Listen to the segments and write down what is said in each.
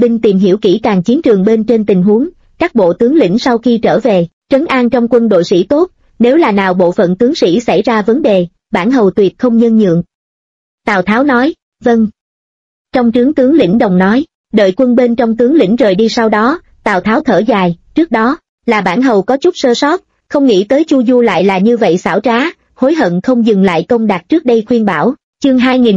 binh tìm hiểu kỹ càng chiến trường bên trên tình huống, các bộ tướng lĩnh sau khi trở về, trấn an trong quân đội sĩ tốt, nếu là nào bộ phận tướng sĩ xảy ra vấn đề, bản hầu tuyệt không nhân nhượng. Tào Tháo nói, vâng. Trong trướng tướng lĩnh đồng nói, đợi quân bên trong tướng lĩnh rời đi sau đó, Tào Tháo thở dài, trước đó, là bản hầu có chút sơ sót, không nghĩ tới Chu Du lại là như vậy xảo trá, hối hận không dừng lại công đạt trước đây khuyên bảo. Chương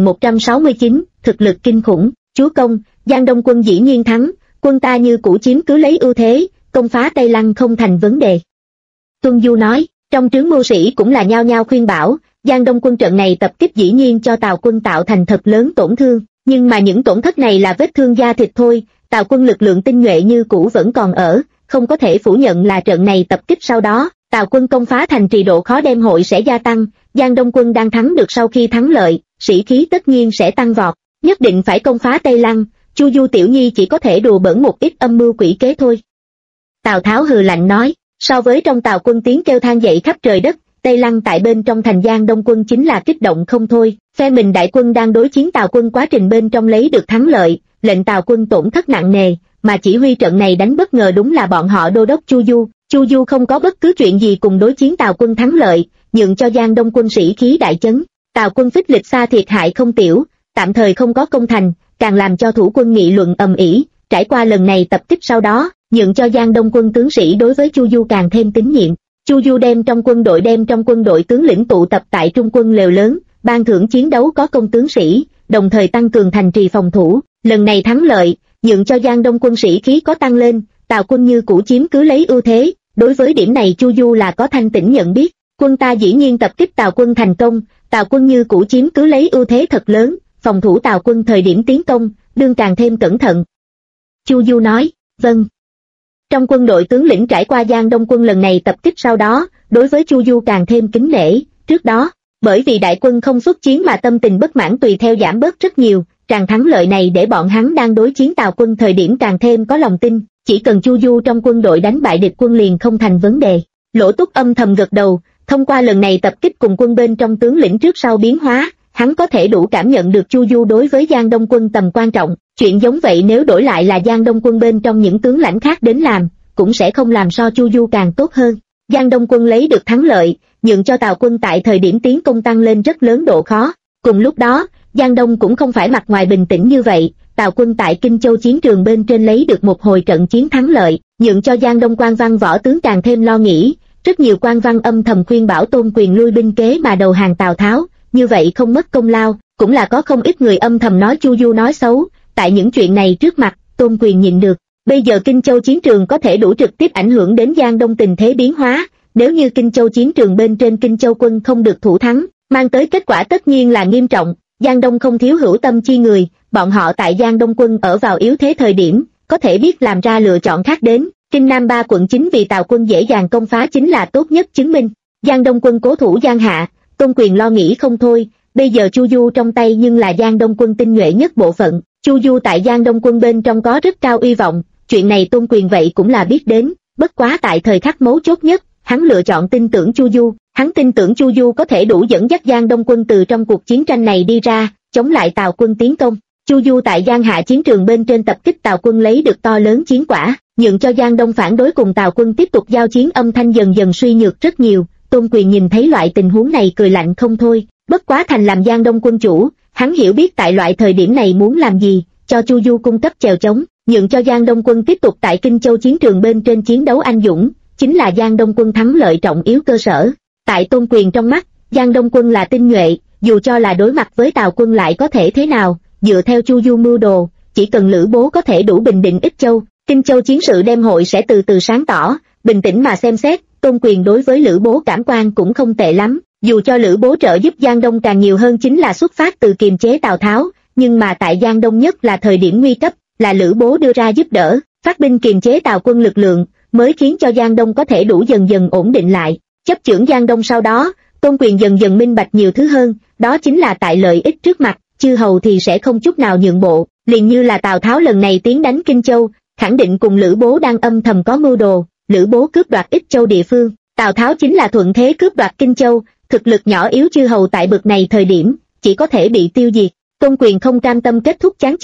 2169, thực lực kinh khủng, chúa công, Giang Đông quân dĩ nhiên thắng, quân ta như cũ chiếm cứ lấy ưu thế, công phá Tây Lăng không thành vấn đề. Tuân Du nói, trong trướng mưu sĩ cũng là nhao nhao khuyên bảo, Giang Đông quân trận này tập kích dĩ nhiên cho Tào quân tạo thành thật lớn tổn thương, nhưng mà những tổn thất này là vết thương da thịt thôi, Tào quân lực lượng tinh nhuệ như cũ vẫn còn ở, không có thể phủ nhận là trận này tập kích sau đó, Tào quân công phá thành trì độ khó đem hội sẽ gia tăng, Giang Đông quân đang thắng được sau khi thắng lợi, sĩ khí tất nhiên sẽ tăng vọt, nhất định phải công phá Tây Lăng, Chu Du tiểu nhi chỉ có thể đùa bỡn một ít âm mưu quỷ kế thôi. Tào Tháo hừ lạnh nói, so với trong Tào quân tiếng kêu than dậy khắp trời đất, Tây Lăng tại bên trong thành Giang Đông quân chính là kích động không thôi, phe mình đại quân đang đối chiến Tào quân quá trình bên trong lấy được thắng lợi, lệnh Tào quân tổn thất nặng nề, mà chỉ huy trận này đánh bất ngờ đúng là bọn họ đô đốc Chu Du không có bất cứ chuyện gì cùng đối chiến Tào quân thắng lợi, nhượng cho Giang Đông quân sĩ khí đại chấn, Tào quân phích lịch xa thiệt hại không tiểu, tạm thời không có công thành, càng làm cho thủ quân nghị luận ầm ĩ, trải qua lần này tập kích sau đó, nhượng cho Giang Đông quân tướng sĩ đối với Chu Du càng thêm tín nhiệm. Chu Du đem trong quân đội tướng lĩnh tụ tập tại trung quân lều lớn, ban thưởng chiến đấu có công tướng sĩ, đồng thời tăng cường thành trì phòng thủ, lần này thắng lợi, nhượng cho Giang Đông quân sĩ khí có tăng lên, Tào quân như cũ chiếm cứ lấy ưu thế, đối với điểm này Chu Du là có thanh tỉnh nhận biết, quân ta dĩ nhiên tập kích Tào quân thành công, Tào quân như cũ chiếm cứ lấy ưu thế thật lớn, phòng thủ Tào quân thời điểm tiến công, đương càng thêm cẩn thận. Chu Du nói, vâng. Trong quân đội tướng lĩnh trải qua Giang Đông quân lần này tập kích sau đó, đối với Chu Du càng thêm kính nể, trước đó, bởi vì đại quân không xuất chiến mà tâm tình bất mãn tùy theo giảm bớt rất nhiều, tràng thắng lợi này để bọn hắn đang đối chiến Tào quân thời điểm càng thêm có lòng tin, chỉ cần Chu Du trong quân đội đánh bại địch quân liền không thành vấn đề. Lỗ Túc âm thầm gật đầu, thông qua lần này tập kích cùng quân bên trong tướng lĩnh trước sau biến hóa, hắn có thể đủ cảm nhận được Chu Du đối với Giang Đông quân tầm quan trọng, chuyện giống vậy nếu đổi lại là Giang Đông quân bên trong những tướng lãnh khác đến làm, cũng sẽ không làm so Chu Du càng tốt hơn. Giang Đông quân lấy được thắng lợi, nhượng cho Tào quân tại thời điểm tiến công tăng lên rất lớn độ khó. Cùng lúc đó, Giang Đông cũng không phải mặt ngoài bình tĩnh như vậy, Tào quân tại Kinh Châu chiến trường bên trên lấy được một hồi trận chiến thắng lợi, nhượng cho Giang Đông quan văn võ tướng càng thêm lo nghĩ, rất nhiều quan văn âm thầm khuyên bảo Tôn Quyền lui binh kế mà đầu hàng Tào Tháo, như vậy không mất công lao, cũng là có không ít người âm thầm nói Chu Du nói xấu, tại những chuyện này trước mặt, Tôn Quyền nhịn được. Bây giờ Kinh Châu chiến trường có thể đủ trực tiếp ảnh hưởng đến Giang Đông tình thế biến hóa, nếu như Kinh Châu chiến trường bên trên Kinh Châu quân không được thủ thắng, mang tới kết quả tất nhiên là nghiêm trọng, Giang Đông không thiếu hữu tâm chi người, bọn họ tại Giang Đông quân ở vào yếu thế thời điểm, có thể biết làm ra lựa chọn khác đến, Kinh Nam 3 quận chính vì Tào quân dễ dàng công phá chính là tốt nhất chứng minh. Giang Đông quân cố thủ Giang Hạ, Tôn Quyền lo nghĩ không thôi, bây giờ Chu Du trong tay nhưng là Giang Đông quân tinh nhuệ nhất bộ phận, Chu Du tại Giang Đông quân bên trong có rất cao uy vọng, chuyện này Tôn Quyền vậy cũng là biết đến, bất quá tại thời khắc mấu chốt nhất, hắn lựa chọn tin tưởng Chu Du, hắn tin tưởng Chu Du có thể đủ dẫn dắt Giang Đông quân từ trong cuộc chiến tranh này đi ra, chống lại Tào quân tiến công. Chu Du tại Giang Hạ chiến trường bên trên tập kích Tào quân lấy được to lớn chiến quả, nhượng cho Giang Đông phản đối cùng Tào quân tiếp tục giao chiến âm thanh dần dần suy nhược rất nhiều. Tôn Quyền nhìn thấy loại tình huống này cười lạnh không thôi, bất quá thành làm Giang Đông quân chủ, hắn hiểu biết tại loại thời điểm này muốn làm gì, cho Chu Du cung cấp chèo chống, nhượng cho Giang Đông quân tiếp tục tại Kinh Châu chiến trường bên trên chiến đấu anh dũng, chính là Giang Đông quân thắng lợi trọng yếu cơ sở. Tại Tôn Quyền trong mắt, Giang Đông quân là tinh nhuệ, dù cho là đối mặt với Tào quân lại có thể thế nào, dựa theo Chu Du mưu đồ, chỉ cần Lữ Bố có thể đủ bình định Ích Châu, Kinh Châu chiến sự đem hội sẽ từ từ sáng tỏ, bình tĩnh mà xem xét, Tôn Quyền đối với Lữ Bố cảm quan cũng không tệ lắm, dù cho Lữ Bố trợ giúp Giang Đông càng nhiều hơn chính là xuất phát từ kiềm chế Tào Tháo, nhưng mà tại Giang Đông nhất là thời điểm nguy cấp, là Lữ Bố đưa ra giúp đỡ, phát binh kiềm chế Tào quân lực lượng, mới khiến cho Giang Đông có thể đủ dần dần ổn định lại. Chấp chưởng Giang Đông sau đó, Tôn Quyền dần dần minh bạch nhiều thứ hơn, đó chính là tại lợi ích trước mặt, chư hầu thì sẽ không chút nào nhượng bộ, liền như là Tào Tháo lần này tiến đánh Kinh Châu, khẳng định cùng Lữ Bố đang âm thầm có mưu đồ, Lữ Bố cướp đoạt Ích Châu địa phương, Tào Tháo chính là thuận thế cướp đoạt Kinh Châu, thực lực nhỏ yếu chư hầu tại bực này thời điểm, chỉ có thể bị tiêu diệt. Tôn Quyền không cam tâm kết thúc chán chường,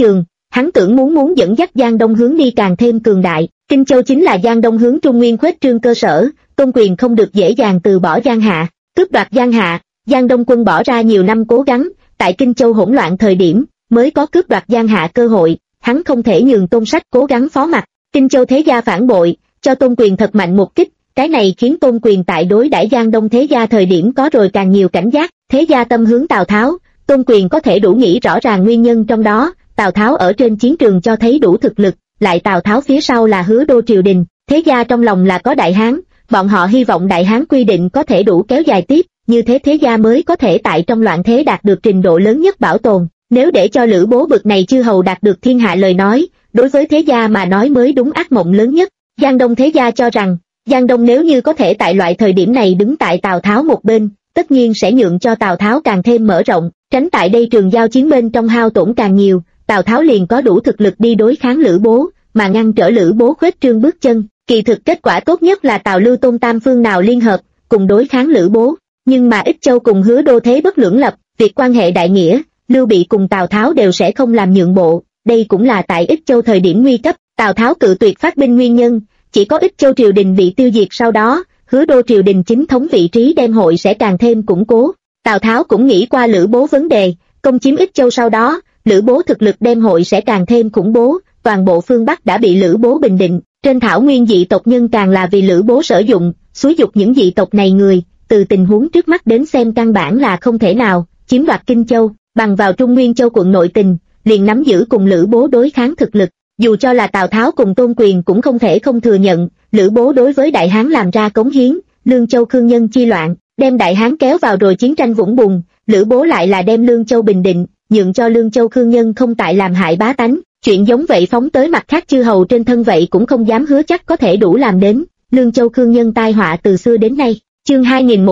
hắn tưởng muốn dẫn dắt Giang Đông hướng đi càng thêm cường đại. Kinh Châu chính là Giang Đông hướng Trung Nguyên khuếch trương cơ sở, Tôn Quyền không được dễ dàng từ bỏ Giang Hạ. Cướp đoạt Giang Hạ, Giang Đông quân bỏ ra nhiều năm cố gắng, tại Kinh Châu hỗn loạn thời điểm, mới có cướp đoạt Giang Hạ cơ hội, hắn không thể nhường Tôn Sách cố gắng phó mặc. Kinh Châu thế gia phản bội, cho Tôn Quyền thật mạnh một kích, cái này khiến Tôn Quyền tại đối đãi Giang Đông thế gia thời điểm có rồi càng nhiều cảnh giác, thế gia tâm hướng Tào Tháo, Tôn Quyền có thể đủ nghĩ rõ ràng nguyên nhân trong đó. Tào Tháo ở trên chiến trường cho thấy đủ thực lực, lại Tào Tháo phía sau là Hứa Đô triều đình, thế gia trong lòng là có Đại Hán, bọn họ hy vọng Đại Hán quy định có thể đủ kéo dài tiếp, như thế thế gia mới có thể tại trong loạn thế đạt được trình độ lớn nhất bảo tồn. Nếu để cho Lữ Bố bực này chư hầu đạt được thiên hạ lời nói, đối với thế gia mà nói mới đúng ác mộng lớn nhất. Giang Đông thế gia cho rằng, Giang Đông nếu như có thể tại loại thời điểm này đứng tại Tào Tháo một bên, tất nhiên sẽ nhượng cho Tào Tháo càng thêm mở rộng, tránh tại đây trường giao chiến bên trong hao tổn càng nhiều, Tào Tháo liền có đủ thực lực đi đối kháng Lữ Bố, mà ngăn trở Lữ Bố khuếch trương bước chân. Kỳ thực kết quả tốt nhất là Tào Lưu Tôn tam phương nào liên hợp, cùng đối kháng Lữ Bố, nhưng mà Ích Châu cùng Hứa Đô thế bất lưỡng lập, việc quan hệ đại nghĩa, Lưu Bị cùng Tào Tháo đều sẽ không làm nhượng bộ, đây cũng là tại Ích Châu thời điểm nguy cấp, Tào Tháo cự tuyệt phát binh nguyên nhân, chỉ có Ích Châu triều đình bị tiêu diệt sau đó, Hứa Đô triều đình chính thống vị trí đem hội sẽ càng thêm củng cố. Tào Tháo cũng nghĩ qua Lữ Bố vấn đề, công chiếm Ích Châu sau đó, Lữ Bố thực lực đem hội sẽ càng thêm khủng bố, toàn bộ phương Bắc đã bị Lữ Bố bình định, trên thảo nguyên dị tộc nhân càng là vì Lữ Bố sử dụng, xúi dục những dị tộc này người, từ tình huống trước mắt đến xem căn bản là không thể nào chiếm đoạt Kinh Châu, bằng vào Trung Nguyên Châu quận nội tình, liền nắm giữ cùng Lữ Bố đối kháng thực lực. Dù cho là Tào Tháo cùng Tôn Quyền cũng không thể không thừa nhận, Lữ Bố đối với Đại Hán làm ra cống hiến, Lương Châu Khương Nhân chi loạn, đem Đại Hán kéo vào rồi chiến tranh vũng bùn, Lữ Bố lại là đem Lương Châu bình định, nhượng cho Lương Châu Khương Nhân không tại làm hại bá tánh. Chuyện giống vậy phóng tới mặt khác chư hầu trên thân vậy cũng không dám hứa chắc có thể đủ làm đến. Lương Châu Khương Nhân tai họa từ xưa đến nay. Chương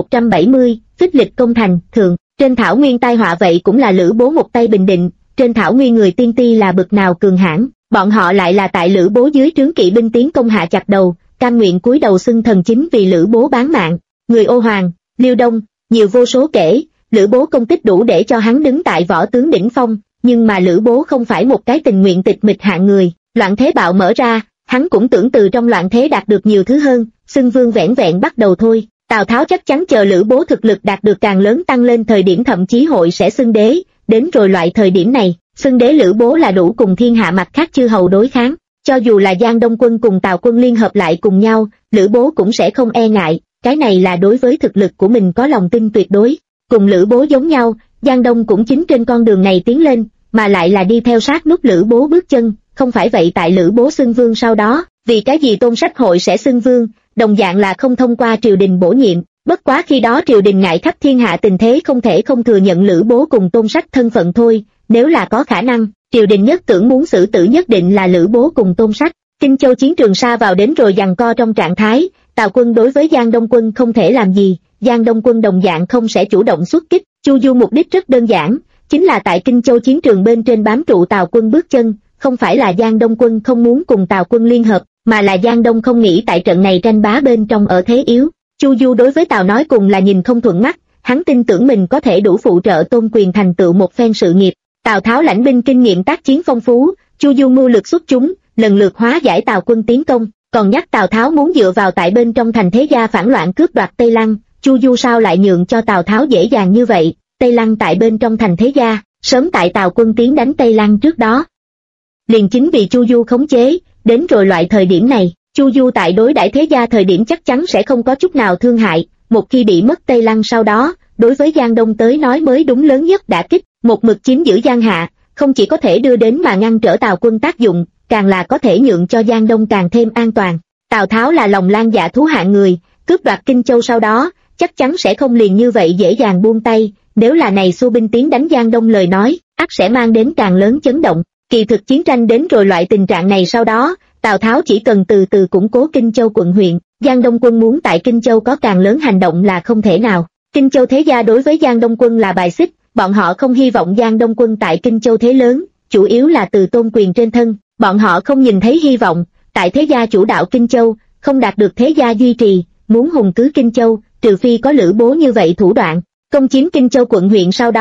2170, phích lịch công thành, thượng. Trên thảo nguyên tai họa vậy cũng là Lữ Bố một tay bình định. Trên thảo nguyên người tiên ti là bực nào cường hãn, bọn họ lại là tại Lữ Bố dưới trướng kỵ binh tiến công hạ chặt đầu, cam nguyện cúi đầu xưng thần chính vì Lữ Bố bán mạng. Người Ô Hoàng, Liêu Đông, nhiều vô số kể, Lữ Bố công tích đủ để cho hắn đứng tại võ tướng đỉnh phong. Nhưng mà Lữ Bố không phải một cái tình nguyện tịch mịch hạng người, loạn thế bạo mở ra, hắn cũng tưởng từ trong loạn thế đạt được nhiều thứ hơn, xưng vương vẻn vẹn bắt đầu thôi. Tào Tháo chắc chắn chờ Lữ Bố thực lực đạt được càng lớn tăng lên thời điểm thậm chí hội sẽ xưng đế, đến rồi loại thời điểm này, xưng đế Lữ Bố là đủ cùng thiên hạ mặt khác chư hầu đối kháng, cho dù là Giang Đông quân cùng Tào quân liên hợp lại cùng nhau, Lữ Bố cũng sẽ không e ngại, cái này là đối với thực lực của mình có lòng tin tuyệt đối. Cùng Lữ Bố giống nhau, Giang Đông cũng chính trên con đường này tiến lên, mà lại là đi theo sát nút Lữ Bố bước chân, không phải vậy tại Lữ Bố xưng vương sau đó, vì cái gì Tôn Sách hội sẽ xưng vương, đồng dạng là không thông qua triều đình bổ nhiệm, bất quá khi đó triều đình ngại khắp thiên hạ tình thế không thể không thừa nhận Lữ Bố cùng Tôn Sách thân phận thôi, nếu là có khả năng, triều đình nhất tưởng muốn xử tử nhất định là Lữ Bố cùng Tôn Sách. Kinh Châu chiến trường xa vào đến rồi giằng co trong trạng thái, Tào quân đối với Giang Đông quân không thể làm gì, Giang Đông quân đồng dạng không sẽ chủ động xuất kích, Chu Du mục đích rất đơn giản, chính là tại Kinh Châu chiến trường bên trên bám trụ Tào quân bước chân, không phải là Giang Đông quân không muốn cùng Tào quân liên hợp, mà là Giang Đông không nghĩ tại trận này tranh bá bên trong ở thế yếu. Chu Du đối với Tào nói cùng là nhìn không thuận mắt, hắn tin tưởng mình có thể đủ phụ trợ Tôn Quyền thành tựu một phen sự nghiệp. Tào Tháo lãnh binh kinh nghiệm tác chiến phong phú, Chu Du mưu lực xuất chúng, lần lượt hóa giải Tào quân tiến công, còn nhắc Tào Tháo muốn dựa vào tại bên trong thành thế gia phản loạn cướp đoạt Tây Lăng, Chu Du sao lại nhượng cho Tào Tháo dễ dàng như vậy. Tây Lăng tại bên trong thành thế gia, sớm tại Tào quân tiến đánh Tây Lăng trước đó, liền chính vì Chu Du khống chế, đến rồi loại thời điểm này, Chu Du tại đối đãi thế gia thời điểm chắc chắn sẽ không có chút nào thương hại, một khi bị mất Tây Lăng sau đó, đối với Giang Đông tới nói mới đúng lớn nhất đả kích, một mực chiếm giữ Giang Hạ, không chỉ có thể đưa đến mà ngăn trở Tào quân tác dụng, càng là có thể nhượng cho Giang Đông càng thêm an toàn. Tào Tháo là lòng lang dạ thú hạng người, cướp đoạt Kinh Châu sau đó, chắc chắn sẽ không liền như vậy dễ dàng buông tay, nếu là này xu binh tiến đánh Giang Đông lời nói, ắt sẽ mang đến càng lớn chấn động. Kỳ thực chiến tranh đến rồi loại tình trạng này sau đó, Tào Tháo chỉ cần từ từ củng cố Kinh Châu quận huyện, Giang Đông quân muốn tại Kinh Châu có càng lớn hành động là không thể nào. Kinh Châu thế gia đối với Giang Đông quân là bài xích, bọn họ không hy vọng Giang Đông quân tại Kinh Châu thế lớn, chủ yếu là từ Tôn Quyền trên thân, bọn họ không nhìn thấy hy vọng, tại thế gia chủ đạo Kinh Châu, không đạt được thế gia duy trì, muốn hùng cứ Kinh Châu, trừ phi có Lữ Bố như vậy thủ đoạn. Công chiếm Kinh Châu quận huyện sau đó,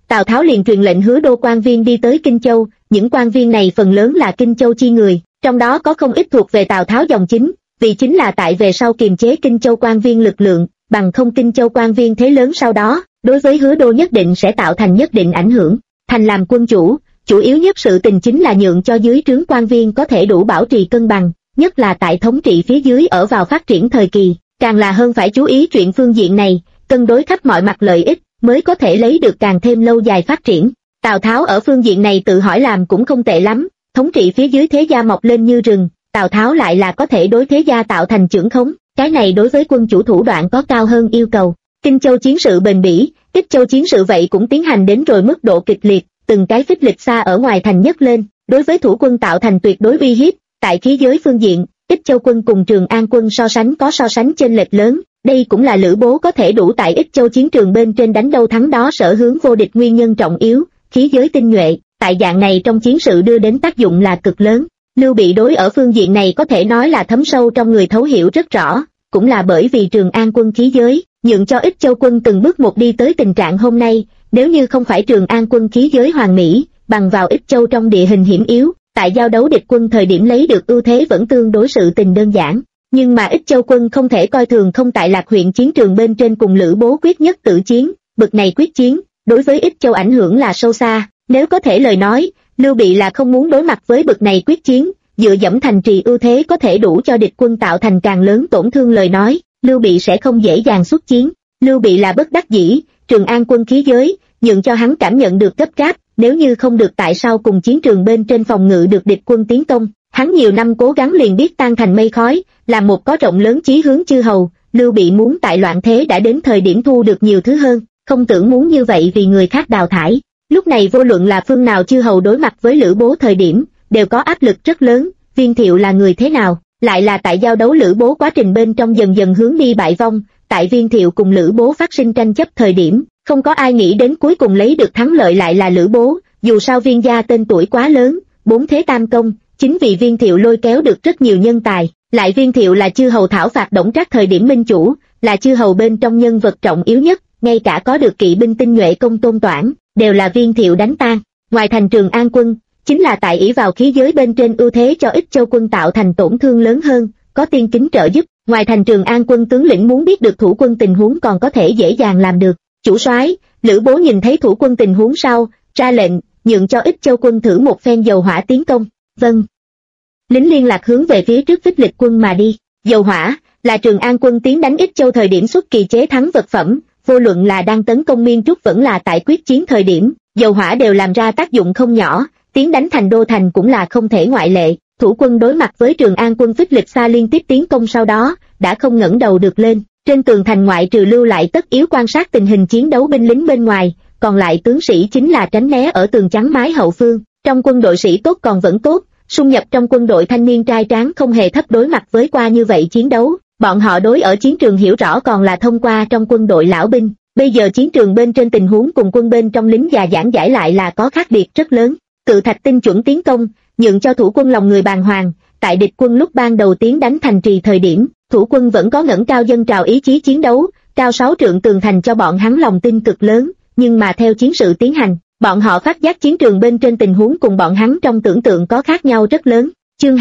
Tào Tháo liền truyền lệnh Hứa Đô quan viên đi tới Kinh Châu, những quan viên này phần lớn là Kinh Châu chi người, trong đó có không ít thuộc về Tào Tháo dòng chính, vì chính là tại về sau kiềm chế Kinh Châu quan viên lực lượng, bằng không Kinh Châu quan viên thế lớn sau đó, đối với Hứa Đô nhất định sẽ tạo thành nhất định ảnh hưởng. Thành làm quân chủ, chủ yếu nhất sự tình chính là nhượng cho dưới trướng quan viên có thể đủ bảo trì cân bằng, nhất là tại thống trị phía dưới ở vào phát triển thời kỳ, càng là hơn phải chú ý chuyện phương diện này, cân đối khắp mọi mặt lợi ích, mới có thể lấy được càng thêm lâu dài phát triển. Tào Tháo ở phương diện này tự hỏi làm cũng không tệ lắm, thống trị phía dưới thế gia mọc lên như rừng, Tào Tháo lại là có thể đối thế gia tạo thành chưởng khống, cái này đối với quân chủ thủ đoạn có cao hơn yêu cầu. Kinh Châu chiến sự bền bỉ, Ích Châu chiến sự vậy cũng tiến hành đến rồi mức độ kịch liệt, từng cái phích lịch xa ở ngoài thành nhất lên, đối với thủ quân tạo thành tuyệt đối uy hiếp. Tại khí giới phương diện, Ích Châu quân cùng Trường An quân so sánh có so sánh chênh lệch lớn, đây cũng là Lữ Bố có thể đủ tại Ích Châu chiến trường bên trên đánh đâu thắng đó sở hướng vô địch nguyên nhân trọng yếu, khí giới tinh nhuệ, tại dạng này trong chiến sự đưa đến tác dụng là cực lớn. Lưu Bị đối ở phương diện này có thể nói là thấm sâu trong người thấu hiểu rất rõ, cũng là bởi vì Trường An quân khí giới, nhượng cho Ích Châu quân từng bước một đi tới tình trạng hôm nay, nếu như không phải Trường An quân khí giới hoàn mỹ, bằng vào Ích Châu trong địa hình hiểm yếu, tại giao đấu địch quân thời điểm lấy được ưu thế vẫn tương đối sự tình đơn giản. Nhưng mà Ích Châu quân không thể coi thường không tại Lạc huyện chiến trường bên trên cùng Lữ Bố quyết nhất tử chiến, bực này quyết chiến, đối với Ích Châu ảnh hưởng là sâu xa, nếu có thể lời nói, Lưu Bị là không muốn đối mặt với bực này quyết chiến, dựa dẫm thành trì ưu thế có thể đủ cho địch quân tạo thành càng lớn tổn thương lời nói, Lưu Bị sẽ không dễ dàng xuất chiến. Lưu Bị là bất đắc dĩ, Trường An quân khí giới, nhượng cho hắn cảm nhận được gấp gáp, nếu như không được tại sao cùng chiến trường bên trên phòng ngự được địch quân tiến công, hắn nhiều năm cố gắng liền biết tan thành mây khói, là một có rộng lớn chí hướng chư hầu, Lưu Bị muốn tại loạn thế đã đến thời điểm thu được nhiều thứ hơn, không tưởng muốn như vậy vì người khác đào thải. Lúc này vô luận là phương nào chư hầu đối mặt với Lữ Bố thời điểm, đều có áp lực rất lớn, Viên Thiệu là người thế nào, lại là tại giao đấu Lữ Bố quá trình bên trong dần dần hướng đi bại vong, tại Viên Thiệu cùng Lữ Bố phát sinh tranh chấp thời điểm, không có ai nghĩ đến cuối cùng lấy được thắng lợi lại là Lữ Bố, dù sao Viên gia tên tuổi quá lớn, bốn thế tam công, chính vì Viên Thiệu lôi kéo được rất nhiều nhân tài, lại Viên Thiệu là chư hầu thảo phạt Đổng Trác thời điểm minh chủ, là chư hầu bên trong nhân vật trọng yếu nhất, ngay cả có được kỵ binh tinh nhuệ Công Tôn Toản, đều là Viên Thiệu đánh tan. Ngoài thành Trường An quân, chính là tại ỷ vào khí giới bên trên ưu thế cho Ích Châu quân tạo thành tổn thương lớn hơn, có Tiên Kính trợ giúp, ngoài thành Trường An quân tướng lĩnh muốn biết được thủ quân tình huống còn có thể dễ dàng làm được. Chủ soái, Lữ Bố nhìn thấy thủ quân tình huống sau, ra lệnh, nhượng cho Ích Châu quân thử một phen dầu hỏa tiến công. Vâng. Lính liên lạc hướng về phía trước phích lịch quân mà đi. Dầu hỏa là Trường An quân tiến đánh Ích Châu thời điểm xuất kỳ chế thắng vật phẩm, vô luận là đang tấn công Miên Trúc vẫn là tại quyết chiến thời điểm, dầu hỏa đều làm ra tác dụng không nhỏ, tiến đánh thành đô thành cũng là không thể ngoại lệ. Thủ quân đối mặt với Trường An quân phích lịch xa liên tiếp tiến công sau đó, đã không ngẩng đầu được lên. Trên tường thành ngoại trừ lưu lại tất yếu quan sát tình hình chiến đấu binh lính bên ngoài, còn lại tướng sĩ chính là tránh né ở tường chắn mái hậu phương. Trong quân đội sĩ tốt còn vẫn tốt, xung nhập trong quân đội thanh niên trai tráng không hề thấp đối mặt với qua như vậy chiến đấu. Bọn họ đối ở chiến trường hiểu rõ còn là thông qua trong quân đội lão binh. Bây giờ chiến trường bên trên tình huống cùng quân bên trong lính già giảng giải lại là có khác biệt rất lớn. Cự thạch tinh chuẩn tiến công, nhượng cho thủ quân lòng người bàng hoàng. Tại địch quân lúc ban đầu tiến đánh thành trì thời điểm, thủ quân vẫn có ngẩng cao dân trào ý chí chiến đấu, cao 6 trượng tường thành cho bọn hắn lòng tin cực lớn, nhưng mà theo chiến sự tiến hành, bọn họ phát giác chiến trường bên trên tình huống cùng bọn hắn trong tưởng tượng có khác nhau rất lớn. Chương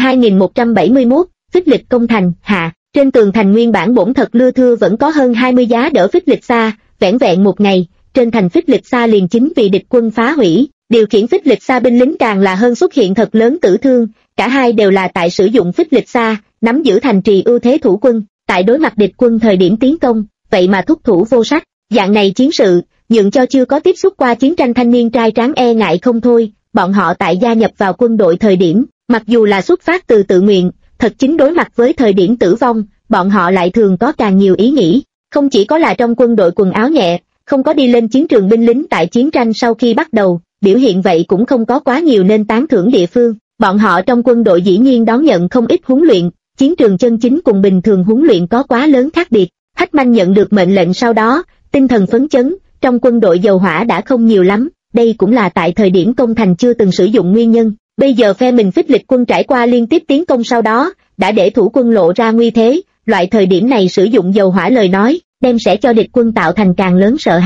2171, phích lịch công thành, hạ, trên tường thành nguyên bản bổn thật lưa thưa vẫn có hơn 20 giá đỡ phích lịch xa, vẻn vẹn một ngày, trên thành phích lịch xa liền chính vì địch quân phá hủy, điều khiển phích lịch xa binh lính càng là hơn xuất hiện thật lớn tử thương, cả hai đều là tại sử dụng phích lịch xa, nắm giữ thành trì ưu thế thủ quân, tại đối mặt địch quân thời điểm tiến công, vậy mà thúc thủ vô sách. Dạng này chiến sự, nhượng cho chưa có tiếp xúc qua chiến tranh thanh niên trai tráng e ngại không thôi, bọn họ tại gia nhập vào quân đội thời điểm, mặc dù là xuất phát từ tự nguyện, thật chính đối mặt với thời điểm tử vong, bọn họ lại thường có càng nhiều ý nghĩ, không chỉ có là trong quân đội quần áo nhẹ, không có đi lên chiến trường binh lính tại chiến tranh sau khi bắt đầu, biểu hiện vậy cũng không có quá nhiều nên tán thưởng địa phương. Bọn họ trong quân đội dĩ nhiên đón nhận không ít huấn luyện, chiến trường chân chính cùng bình thường huấn luyện có quá lớn khác biệt. Hách Manh nhận được mệnh lệnh sau đó, tinh thần phấn chấn, trong quân đội dầu hỏa đã không nhiều lắm, đây cũng là tại thời điểm công thành chưa từng sử dụng nguyên nhân. Bây giờ phe mình phích lịch quân trải qua liên tiếp tiến công sau đó, đã để thủ quân lộ ra nguy thế, loại thời điểm này sử dụng dầu hỏa lời nói, đem sẽ cho địch quân tạo thành càng lớn sợ hãi.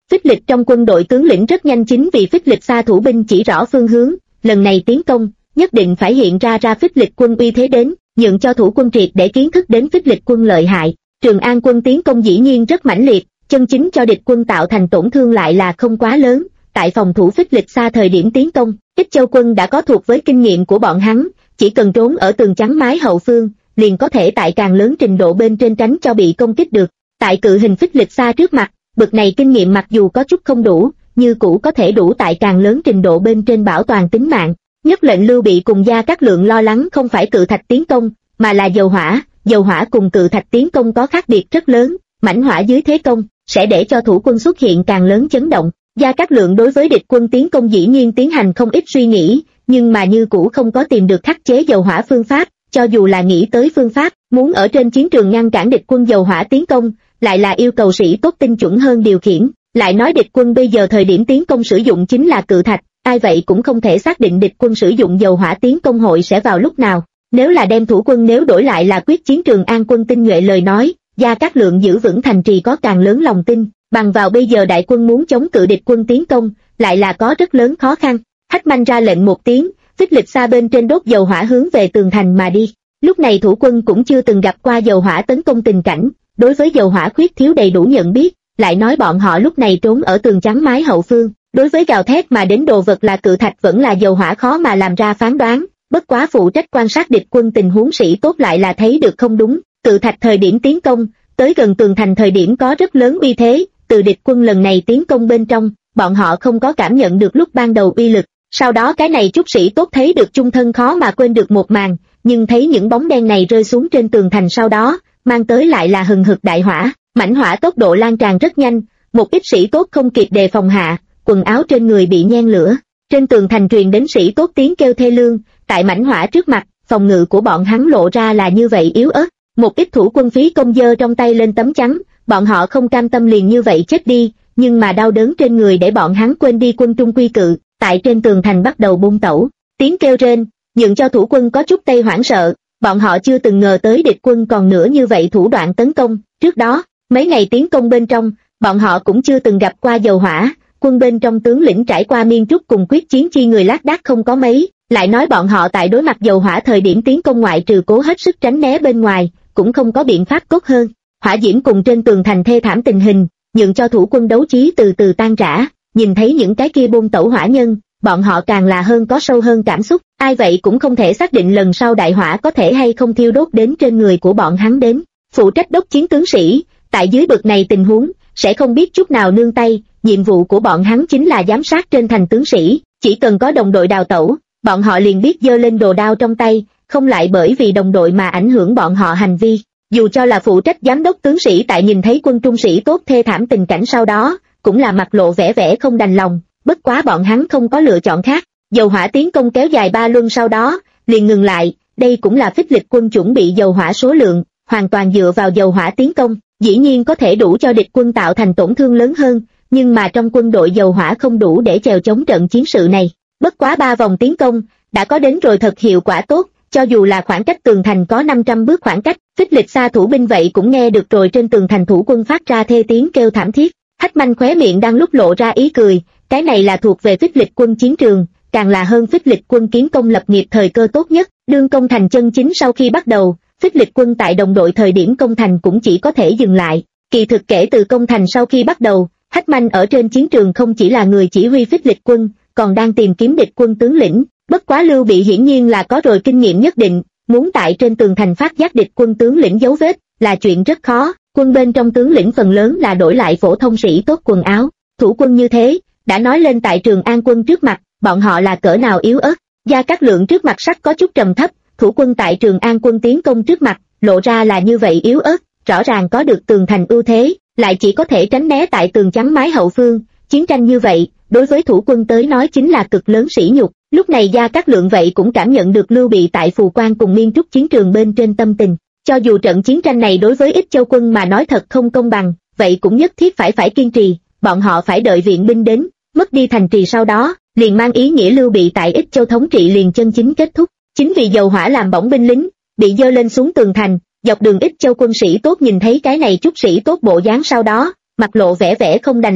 Phích lịch trong quân đội tướng lĩnh rất nhanh, chính vì phích lịch xa thủ binh chỉ rõ phương hướng, lần này tiến công, nhất định phải hiện ra phích lịch quân uy thế đến, nhượng cho thủ quân triệt để kiến thức đến phích lịch quân lợi hại. Trường An quân tiến công dĩ nhiên rất mãnh liệt, chân chính cho địch quân tạo thành tổn thương lại là không quá lớn. Tại phòng thủ phích lịch xa thời điểm tiến công, Ích Châu quân đã có thuộc với kinh nghiệm của bọn hắn, chỉ cần trốn ở tường chắn mái hậu phương, liền có thể tại càng lớn trình độ bên trên tránh cho bị công kích được. Tại cự hình phích lịch xa trước mặt, bực này kinh nghiệm mặc dù có chút không đủ, như cũ có thể đủ tại càng lớn trình độ bên trên bảo toàn tính mạng. Nhất lệnh Lưu Bị cùng Gia Cát Lượng lo lắng không phải cự thạch tiến công, mà là dầu hỏa cùng cự thạch tiến công có khác biệt rất lớn, mãnh hỏa dưới thế công, sẽ để cho thủ quân xuất hiện càng lớn chấn động. Gia Cát Lượng đối với địch quân tiến công dĩ nhiên tiến hành không ít suy nghĩ, nhưng mà như cũ không có tìm được khắc chế dầu hỏa phương pháp, cho dù là nghĩ tới phương pháp, muốn ở trên chiến trường ngăn cản địch quân dầu hỏa tiến công, lại là yêu cầu sĩ tốt tinh chuẩn hơn điều khiển, lại nói địch quân bây giờ thời điểm tiến công sử dụng chính là cự thạch, ai vậy cũng không thể xác định địch quân sử dụng dầu hỏa tiến công hội sẽ vào lúc nào. Nếu là đem thủ quân nếu đổi lại là quyết chiến Trường An quân tinh nhuệ lời nói, Gia Cát Lượng giữ vững thành trì có càng lớn lòng tin, bằng vào bây giờ đại quân muốn chống cự địch quân tiến công, lại là có rất lớn khó khăn. Hách Manh ra lệnh một tiếng, phích lịch xa bên trên đốt dầu hỏa hướng về tường thành mà đi. Lúc này thủ quân cũng chưa từng gặp qua dầu hỏa tấn công tình cảnh, đối với dầu hỏa khuyết thiếu đầy đủ nhận biết, lại nói bọn họ lúc này trốn ở tường chắn mái hậu phương, đối với gào thét mà đến đồ vật là cự thạch vẫn là dầu hỏa khó mà làm ra phán đoán. Bất quá phụ trách quan sát địch quân tình huống sĩ tốt lại là thấy được không đúng, cự thạch thời điểm tiến công, tới gần tường thành thời điểm có rất lớn uy thế, từ địch quân lần này tiến công bên trong, bọn họ không có cảm nhận được lúc ban đầu uy lực, sau đó cái này chút sĩ tốt thấy được chung thân khó mà quên được một màn, nhưng thấy những bóng đen này rơi xuống trên tường thành sau đó, mang tới lại là hừng hực đại hỏa, mãnh hỏa tốc độ lan tràn rất nhanh, một ít sĩ tốt không kịp đề phòng hạ, quần áo trên người bị nhen lửa, trên tường thành truyền đến sĩ tốt tiếng kêu thê lương, tại mãnh hỏa trước mặt, phòng ngự của bọn hắn lộ ra là như vậy yếu ớt, một ít thủ quân phí công giơ trong tay lên tấm chắn, bọn họ không cam tâm liền như vậy chết đi, nhưng mà đau đớn trên người để bọn hắn quên đi quân trung quy cự, tại trên tường thành bắt đầu buông tẩu, tiếng kêu rên, nhượng cho thủ quân có chút tây hoảng sợ, bọn họ chưa từng ngờ tới địch quân còn nữa như vậy thủ đoạn tấn công, trước đó, mấy ngày tiến công bên trong, bọn họ cũng chưa từng gặp qua dầu hỏa, quân bên trong tướng lĩnh trải qua miên trúc cùng quyết chiến chi người lác đác không có mấy, lại nói bọn họ tại đối mặt dầu hỏa thời điểm tiến công ngoại trừ cố hết sức tránh né bên ngoài, cũng không có biện pháp tốt hơn. Hỏa diễm cùng trên tường thành thê thảm tình hình, nhượng cho thủ quân đấu trí từ từ tan rã, nhìn thấy những cái kia buông tẩu hỏa nhân, bọn họ càng là hơn có sâu hơn cảm xúc, ai vậy cũng không thể xác định lần sau đại hỏa có thể hay không thiêu đốt đến trên người của bọn hắn đến. Phụ trách đốc chiến tướng sĩ, tại dưới bực này tình huống, sẽ không biết chút nào nương tay, nhiệm vụ của bọn hắn chính là giám sát trên thành tướng sĩ, chỉ cần có đồng đội đào tẩu, bọn họ liền biết giơ lên đồ đao trong tay, không lại bởi vì đồng đội mà ảnh hưởng bọn họ hành vi. Dù cho là phụ trách giám đốc tướng sĩ tại nhìn thấy quân trung sĩ tốt thê thảm tình cảnh sau đó, cũng là mặt lộ vẻ không đành lòng, bất quá bọn hắn không có lựa chọn khác. Dầu hỏa tiến công kéo dài 3 luân sau đó, liền ngừng lại, đây cũng là phích lịch quân chuẩn bị dầu hỏa số lượng, hoàn toàn dựa vào dầu hỏa tiến công, dĩ nhiên có thể đủ cho địch quân tạo thành tổn thương lớn hơn, nhưng mà trong quân đội dầu hỏa không đủ để chèo chống trận chiến sự này. Bất quá 3 vòng tiến công, đã có đến rồi thật hiệu quả tốt, cho dù là khoảng cách tường thành có 500 bước khoảng cách, phích lịch xa thủ binh vậy cũng nghe được rồi trên tường thành thủ quân phát ra thê tiếng kêu thảm thiết. Hách Manh khóe miệng đang lúc lộ ra ý cười, cái này là thuộc về phích lịch quân chiến trường, càng là hơn phích lịch quân kiến công lập nghiệp thời cơ tốt nhất, đương công thành chân chính sau khi bắt đầu, phích lịch quân tại đồng đội thời điểm công thành cũng chỉ có thể dừng lại. Kỳ thực kể từ công thành sau khi bắt đầu, Hách Manh ở trên chiến trường không chỉ là người chỉ huy phích lịch quân, còn đang tìm kiếm địch quân tướng lĩnh. Bất quá Lưu Bị hiển nhiên là có rồi kinh nghiệm nhất định, muốn tại trên tường thành phát giác địch quân tướng lĩnh dấu vết, là chuyện rất khó, quân bên trong tướng lĩnh phần lớn là đổi lại phổ thông sĩ tốt quần áo, thủ quân như thế, đã nói lên tại Trường An quân trước mặt, bọn họ là cỡ nào yếu ớt. Gia Cát Lượng trước mặt sắc có chút trầm thấp, thủ quân tại Trường An quân tiến công trước mặt, lộ ra là như vậy yếu ớt, rõ ràng có được tường thành ưu thế, lại chỉ có thể tránh né tại tường chắn mái hậu phương, chiến tranh như vậy, đối với thủ quân tới nói chính là cực lớn sỉ nhục. Lúc này Gia Cát Lượng vậy cũng cảm nhận được Lưu Bị tại Phù Quan cùng Miên Trúc chiến trường bên trên tâm tình, cho dù trận chiến tranh này đối với Ích Châu quân mà nói thật không công bằng, vậy cũng nhất thiết phải kiên trì, bọn họ phải đợi viện binh đến, mất đi thành trì sau đó, liền mang ý nghĩa Lưu Bị tại Ích Châu thống trị liền chân chính kết thúc. Chính vì dầu hỏa làm bỏng binh lính, bị dơ lên xuống tường thành, dọc đường Ích Châu quân sĩ tốt nhìn thấy cái này chút sĩ tốt bộ dáng sau đó, mặt lộ vẻ không đành lòng,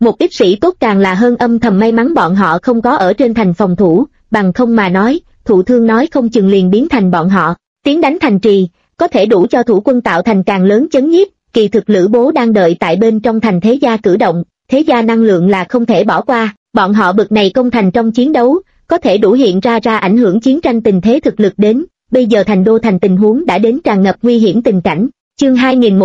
Một ít sĩ tốt càng là hơn âm thầm may mắn bọn họ không có ở trên thành phòng thủ, bằng không mà nói, thụ thương nói không chừng liền biến thành bọn họ. Tiến đánh thành trì, có thể đủ cho thủ quân tạo thành càng lớn chấn nhiếp, kỳ thực Lữ Bố đang đợi tại bên trong thành thế gia cử động, thế gia năng lượng là không thể bỏ qua, bọn họ bực này công thành trong chiến đấu, có thể đủ hiện ra ảnh hưởng chiến tranh tình thế thực lực đến, bây giờ thành đô thành tình huống đã đến tràn ngập nguy hiểm tình cảnh. Chương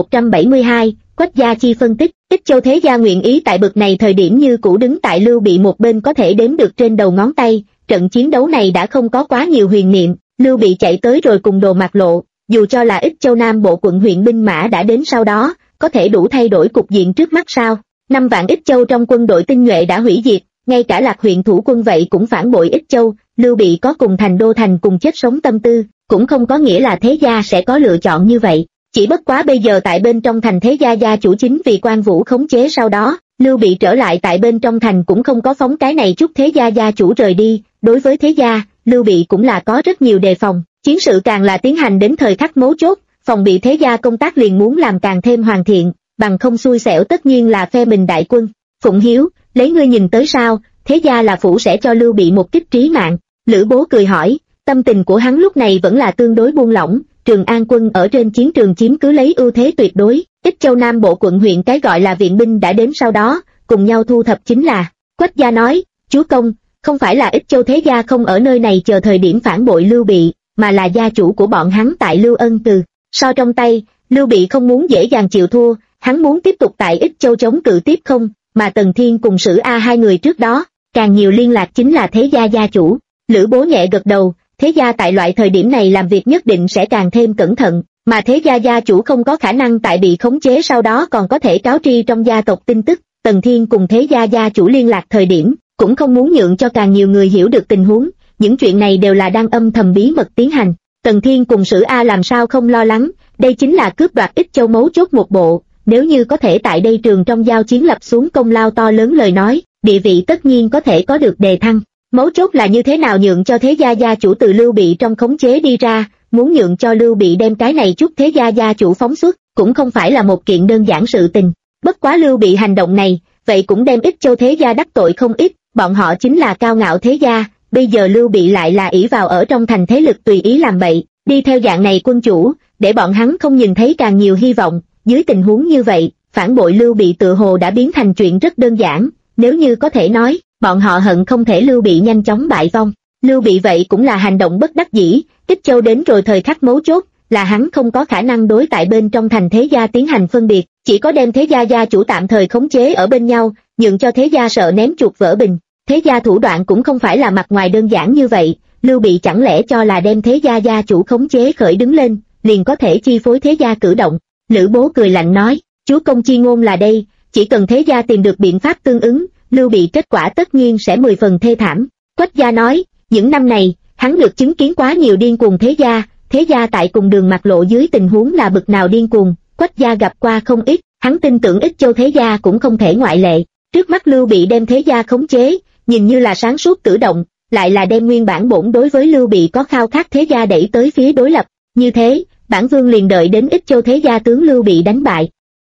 2172, Quách Gia Chi phân tích, Ích Châu thế gia nguyện ý tại bực này thời điểm như cũ đứng tại Lưu Bị một bên có thể đếm được trên đầu ngón tay, trận chiến đấu này đã không có quá nhiều huyền niệm, Lưu Bị chạy tới rồi cùng Đồ Mạc Lộ, dù cho là Ích Châu Nam bộ quận huyện binh mã đã đến sau đó, có thể đủ thay đổi cục diện trước mắt sao? 5 vạn Ích Châu trong quân đội tinh nhuệ đã hủy diệt, ngay cả Lạc huyện thủ quân vậy cũng phản bội Ích Châu, Lưu Bị có cùng thành đô thành cùng chết sống tâm tư, cũng không có nghĩa là thế gia sẽ có lựa chọn như vậy. Chỉ bất quá bây giờ tại bên trong thành thế gia gia chủ chính vì Quan Vũ khống chế sau đó, Lưu Bị trở lại tại bên trong thành cũng không có phóng cái này chút thế gia gia chủ rời đi, đối với thế gia, Lưu Bị cũng là có rất nhiều đề phòng, chiến sự càng là tiến hành đến thời khắc mấu chốt, phòng bị thế gia công tác liền muốn làm càng thêm hoàn thiện, bằng không xui xẻo tất nhiên là phe mình đại quân. Phụng Hiếu, lấy ngươi nhìn tới sao, thế gia là phủ sẽ cho Lưu Bị một kích trí mạng. Lữ Bố cười hỏi, tâm tình của hắn lúc này vẫn là tương đối buông lỏng, Trường An quân ở trên chiến trường chiếm cứ lấy ưu thế tuyệt đối, Ích Châu Nam bộ quận huyện cái gọi là viện binh đã đến sau đó, cùng nhau thu thập chính là. Quách Gia nói, chúa công, không phải là Ích Châu thế gia không ở nơi này chờ thời điểm phản bội Lưu Bị, mà là gia chủ của bọn hắn tại Lưu Ân Từ. So trong tay, Lưu Bị không muốn dễ dàng chịu thua, hắn muốn tiếp tục tại Ích Châu chống cự tiếp không, mà Tần Thiên cùng Sử A hai người trước đó, càng nhiều liên lạc chính là thế gia gia chủ. Lữ Bố nhẹ gật đầu, thế gia tại loại thời điểm này làm việc nhất định sẽ càng thêm cẩn thận, mà thế gia gia chủ không có khả năng tại bị khống chế sau đó còn có thể cáo tri trong gia tộc tin tức. Tần Thiên cùng thế gia gia chủ liên lạc thời điểm, cũng không muốn nhượng cho càng nhiều người hiểu được tình huống, những chuyện này đều là đang âm thầm bí mật tiến hành. Tần Thiên cùng Sử A làm sao không lo lắng, đây chính là cướp đoạt Ích Châu mấu chốt một bộ, nếu như có thể tại đây trường trong giao chiến lập xuống công lao to lớn lời nói, địa vị tất nhiên có thể có được đề thăng. Mấu chốt là như thế nào nhượng cho thế gia gia chủ từ Lưu Bị trong khống chế đi ra, muốn nhượng cho Lưu Bị đem cái này chút thế gia gia chủ phóng xuất, cũng không phải là một kiện đơn giản sự tình. Bất quá Lưu Bị hành động này, vậy cũng đem Ích Châu thế gia đắc tội không ít, bọn họ chính là cao ngạo thế gia, bây giờ Lưu Bị lại là ỷ vào ở trong thành thế lực tùy ý làm bậy, đi theo dạng này quân chủ, để bọn hắn không nhìn thấy càng nhiều hy vọng. Dưới tình huống như vậy, phản bội Lưu Bị tự hồ đã biến thành chuyện rất đơn giản, nếu như có thể nói, bọn họ hận không thể Lưu Bị nhanh chóng bại vong. Lưu Bị vậy cũng là hành động bất đắc dĩ, Ích Châu đến rồi thời khắc mấu chốt, là hắn không có khả năng đối tại bên trong thành thế gia tiến hành phân biệt, chỉ có đem thế gia gia chủ tạm thời khống chế ở bên nhau, nhượng cho thế gia sợ ném chuột vỡ bình. Thế gia thủ đoạn cũng không phải là mặt ngoài đơn giản như vậy, Lưu Bị chẳng lẽ cho là đem thế gia gia chủ khống chế khởi đứng lên, liền có thể chi phối thế gia cử động. Lữ Bố cười lạnh nói, chúa công chi ngôn là đây, chỉ cần thế gia tìm được biện pháp tương ứng, Lưu Bị kết quả tất nhiên sẽ 10 phần thê thảm. Quách Gia nói, những năm này, hắn được chứng kiến quá nhiều điên cuồng thế gia tại cùng Đường Mạc Lộ dưới tình huống là bực nào điên cuồng, Quách Gia gặp qua không ít, hắn tin tưởng Ích Châu thế gia cũng không thể ngoại lệ. Trước mắt Lưu Bị đem thế gia khống chế, nhìn như là sáng suốt cử động, lại là đem nguyên bản bổn đối với Lưu Bị có khao khát thế gia đẩy tới phía đối lập, như thế, bản vương liền đợi đến Ích Châu thế gia tướng Lưu Bị đánh bại.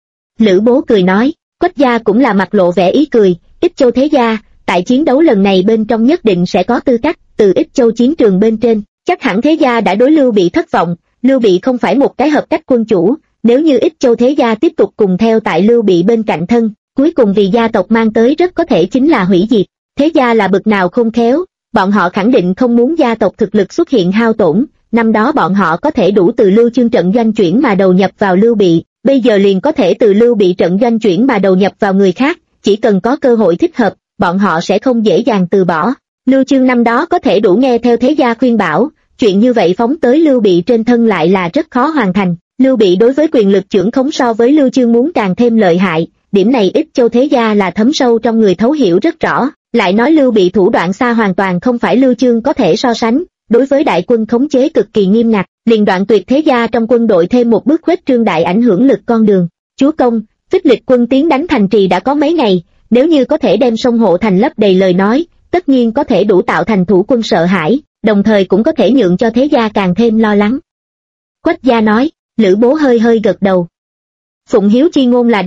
Lữ Bố cười nói, Quách Gia cũng là mặt lộ vẻ ý cười, Ích Châu thế gia, tại chiến đấu lần này bên trong nhất định sẽ có tư cách, từ Ích Châu chiến trường bên trên, chắc hẳn thế gia đã đối Lưu Bị thất vọng, Lưu Bị không phải một cái hợp cách quân chủ, nếu như Ích Châu thế gia tiếp tục cùng theo tại Lưu Bị bên cạnh thân, cuối cùng vì gia tộc mang tới rất có thể chính là hủy diệt. Thế gia là bực nào khôn khéo, bọn họ khẳng định không muốn gia tộc thực lực xuất hiện hao tổn, năm đó bọn họ có thể đủ từ Lưu Chương trận doanh chuyển mà đầu nhập vào Lưu Bị, bây giờ liền có thể từ Lưu Bị trận doanh chuyển mà đầu nhập vào người khác, chỉ cần có cơ hội thích hợp, bọn họ sẽ không dễ dàng từ bỏ. Lưu Chương năm đó có thể đủ nghe theo thế gia khuyên bảo, chuyện như vậy phóng tới Lưu Bị trên thân lại là rất khó hoàn thành. Lưu Bị đối với quyền lực chưởng khống so với Lưu Chương muốn càng thêm lợi hại, điểm này Ích Châu thế gia là thấm sâu trong người thấu hiểu rất rõ. Lại nói Lưu Bị thủ đoạn xa hoàn toàn không phải Lưu Chương có thể so sánh, đối với đại quân khống chế cực kỳ nghiêm ngặt, liền đoạn tuyệt thế gia trong quân đội thêm một bước khuếch trương đại ảnh hưởng lực con đường. Chúa công, Phích Lịch quân tiến đánh thành trì đã có mấy ngày, nếu như có thể đem sông hộ thành lấp đầy lời nói, tất nhiên có thể đủ tạo thành thủ quân sợ hãi, đồng thời cũng có thể nhượng cho thế gia càng thêm lo lắng. Quách Gia nói, Lữ Bố hơi hơi gật đầu. Phụng Hiếu chi ngôn là đây,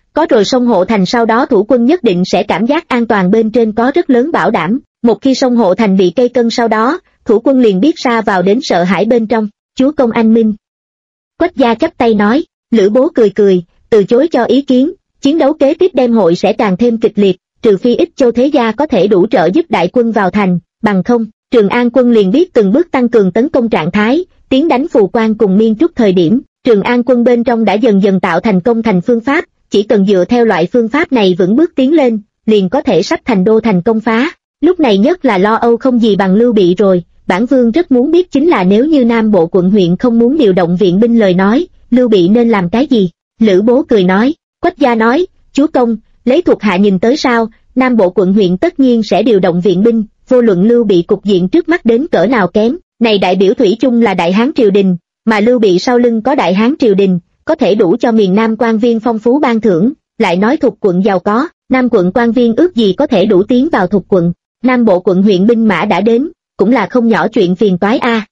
có rồi sông Hộ Thành sau đó thủ quân nhất định sẽ cảm giác an toàn, bên trên có rất lớn bảo đảm. Một khi sông Hộ Thành bị cây cân sau đó, thủ quân liền biết sa vào đến sợ hãi bên trong. Chúa công anh minh. Quách gia chắp tay nói. Lữ Bố cười cười, từ chối cho ý kiến. Chiến đấu kế tiếp đem hội sẽ càng thêm kịch liệt, trừ phi Ích Châu thế gia có thể đủ trợ giúp đại quân vào thành, bằng không, Trường An quân liền biết từng bước tăng cường tấn công trạng thái, tiến đánh Phù Quan cùng Miên Trúc. Thời điểm, Trường An quân bên trong đã dần dần tạo thành công thành phương pháp, chỉ cần dựa theo loại phương pháp này vững bước tiến lên, liền có thể sắp thành đô thành công phá. Lúc này nhất là lo âu không gì bằng Lưu Bị rồi, bản vương rất muốn biết chính là nếu như Nam Bộ quận huyện không muốn điều động viện binh lời nói, Lưu Bị nên làm cái gì? Lữ Bố cười nói. Quách gia nói, chúa công, lấy thuộc hạ nhìn tới sao, Nam Bộ quận huyện tất nhiên sẽ điều động viện binh, vô luận Lưu Bị cục diện trước mắt đến cỡ nào kém, này đại biểu thủy chung là Đại Hán triều đình, mà Lưu Bị sau lưng có Đại Hán triều đình, có thể đủ cho miền Nam quan viên phong phú ban thưởng, lại nói Thục quận giàu có, Nam quận quan viên ước gì có thể đủ tiến vào Thục quận, Nam Bộ quận huyện binh mã đã đến, cũng là không nhỏ chuyện phiền toái a.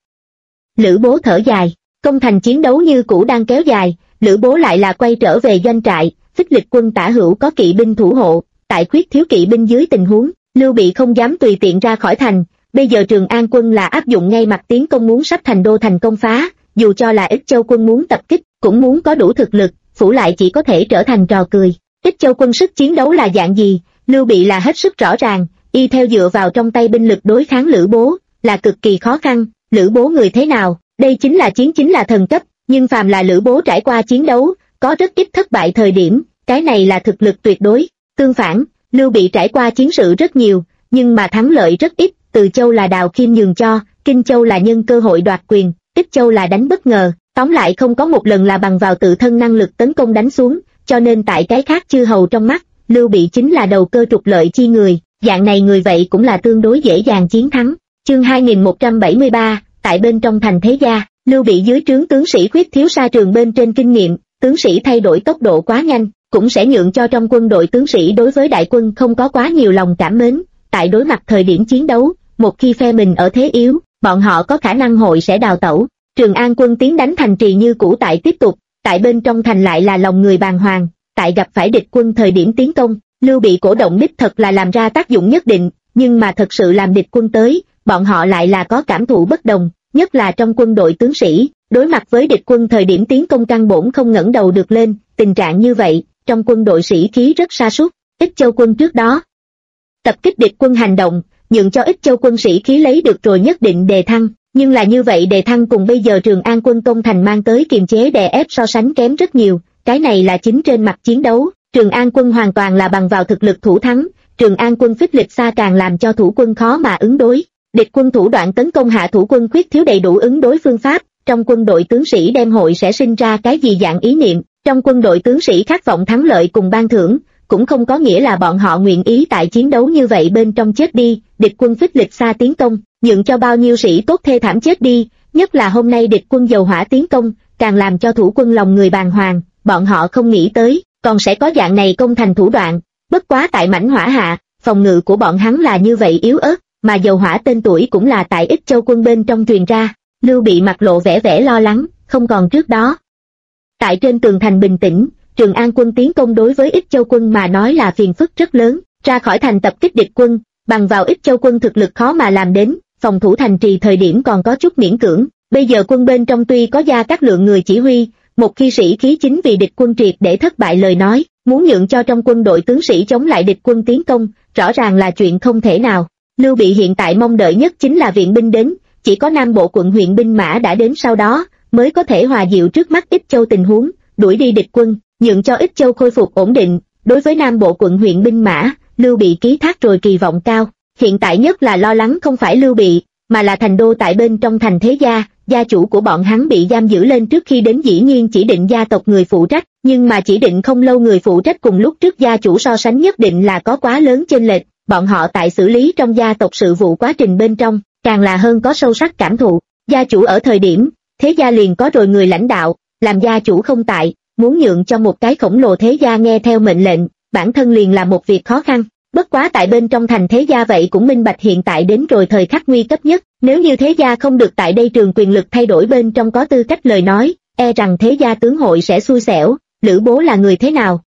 Lữ Bố thở dài, công thành chiến đấu như cũ đang kéo dài, Lữ Bố lại là quay trở về doanh trại, Phích Lịch quân tả hữu có kỵ binh thủ hộ, tại khuyết thiếu kỵ binh dưới tình huống, Lưu Bị không dám tùy tiện ra khỏi thành, bây giờ Trường An quân là áp dụng ngay mặt tiến công muốn sắp thành đô thành công phá, dù cho là Ích Châu quân muốn tập kích, cũng muốn có đủ thực lực, phủ lại chỉ có thể trở thành trò cười. Ích Châu quân sức chiến đấu là dạng gì, Lưu Bị là hết sức rõ ràng, y theo dựa vào trong tay binh lực đối kháng Lữ Bố, là cực kỳ khó khăn. Lữ Bố người thế nào, đây chính là thần cấp, nhưng phàm là Lữ Bố trải qua chiến đấu, có rất ít thất bại thời điểm, cái này là thực lực tuyệt đối. Tương phản, Lưu Bị trải qua chiến sự rất nhiều, nhưng mà thắng lợi rất ít, Từ Châu là Đào Khiêm nhường cho, Kinh Châu là nhân cơ hội đoạt quyền, Ích Châu là đánh bất ngờ, tóm lại không có một lần là bằng vào tự thân năng lực tấn công đánh xuống, cho nên tại cái khác chư hầu trong mắt, Lưu Bị chính là đầu cơ trục lợi chi người, dạng này người vậy cũng là tương đối dễ dàng chiến thắng. Chương 2173, tại bên trong thành thế gia, Lưu Bị dưới trướng tướng sĩ khuyết thiếu sa trường bên trên kinh nghiệm, tướng sĩ thay đổi tốc độ quá nhanh, cũng sẽ nhượng cho trong quân đội tướng sĩ đối với đại quân không có quá nhiều lòng cảm mến, tại đối mặt thời điểm chiến đấu, một khi phe mình ở thế yếu, bọn họ có khả năng hội sẽ đào tẩu. Trường An quân tiến đánh thành trì như cũ tại tiếp tục, tại bên trong thành lại là lòng người bàng hoàng, tại gặp phải địch quân thời điểm tiến công, Lưu Bị cổ động đích thật là làm ra tác dụng nhất định, nhưng mà thật sự làm địch quân tới, bọn họ lại là có cảm thụ bất đồng, nhất là trong quân đội tướng sĩ, đối mặt với địch quân thời điểm tiến công căn bổn không ngẩng đầu được lên, tình trạng như vậy, trong quân đội sĩ khí rất sa sút. Ích Châu quân trước đó tập kích địch quân hành động, nhượng cho Ích Châu quân sĩ khí lấy được rồi nhất định đề thăng, nhưng là như vậy đề thăng cùng bây giờ Trường An quân công thành mang tới kiềm chế đè ép so sánh kém rất nhiều, cái này là chính trên mặt chiến đấu, Trường An quân hoàn toàn là bằng vào thực lực thủ thắng, Trường An quân Phích Lịch xa càng làm cho thủ quân khó mà ứng đối. Địch quân thủ đoạn tấn công hạ thủ quân khuyết thiếu đầy đủ ứng đối phương pháp, trong quân đội tướng sĩ đem hội sẽ sinh ra cái gì dạng ý niệm, trong quân đội tướng sĩ khát vọng thắng lợi cùng ban thưởng, cũng không có nghĩa là bọn họ nguyện ý tại chiến đấu như vậy bên trong chết đi, địch quân Phích Lịch xa tiến công, nhượng cho bao nhiêu sĩ tốt thê thảm chết đi, nhất là hôm nay địch quân dầu hỏa tiến công, càng làm cho thủ quân lòng người bàng hoàng, bọn họ không nghĩ tới, còn sẽ có dạng này công thành thủ đoạn, bất quá tại mảnh hỏa hạ, phòng ngự của bọn hắn là như vậy yếu ớt, mà dầu hỏa tên tuổi cũng là tại Ích Châu quân bên trong truyền ra. Lưu Bị mặt lộ vẻ lo lắng, không còn trước đó. Tại trên tường thành bình tĩnh, Trường An quân tiến công đối với Ích Châu quân mà nói là phiền phức rất lớn, ra khỏi thành tập kích địch quân, bằng vào Ích Châu quân thực lực khó mà làm đến, phòng thủ thành trì thời điểm còn có chút miễn cưỡng, bây giờ quân bên trong tuy có Gia Cát Lượng người chỉ huy, một khi sĩ khí chính vì địch quân triệt để thất bại lời nói, muốn nhượng cho trong quân đội tướng sĩ chống lại địch quân tiến công, rõ ràng là chuyện không thể nào. Lưu Bị hiện tại mong đợi nhất chính là viện binh đến, chỉ có Nam Bộ quận huyện binh mã đã đến sau đó, mới có thể hòa dịu trước mắt Ích Châu tình huống, đuổi đi địch quân, nhượng cho Ích Châu khôi phục ổn định. Đối với Nam Bộ quận huyện binh mã, Lưu Bị ký thác rồi kỳ vọng cao, hiện tại nhất là lo lắng không phải Lưu Bị, mà là thành đô tại bên trong thành thế gia, gia chủ của bọn hắn bị giam giữ lên trước khi đến dĩ nhiên chỉ định gia tộc người phụ trách, nhưng mà chỉ định không lâu người phụ trách cùng lúc trước gia chủ so sánh nhất định là có quá lớn chênh lệch. Bọn họ tại xử lý trong gia tộc sự vụ quá trình bên trong, càng là hơn có sâu sắc cảm thụ. Gia chủ ở thời điểm, thế gia liền có rồi người lãnh đạo, làm gia chủ không tại, muốn nhượng cho một cái khổng lồ thế gia nghe theo mệnh lệnh, bản thân liền là một việc khó khăn. Bất quá tại bên trong thành thế gia vậy cũng minh bạch hiện tại đến rồi thời khắc nguy cấp nhất, nếu như thế gia không được tại đây trường quyền lực thay đổi bên trong có tư cách lời nói, e rằng thế gia tướng hội sẽ xui xẻo. Lữ Bố là người thế nào,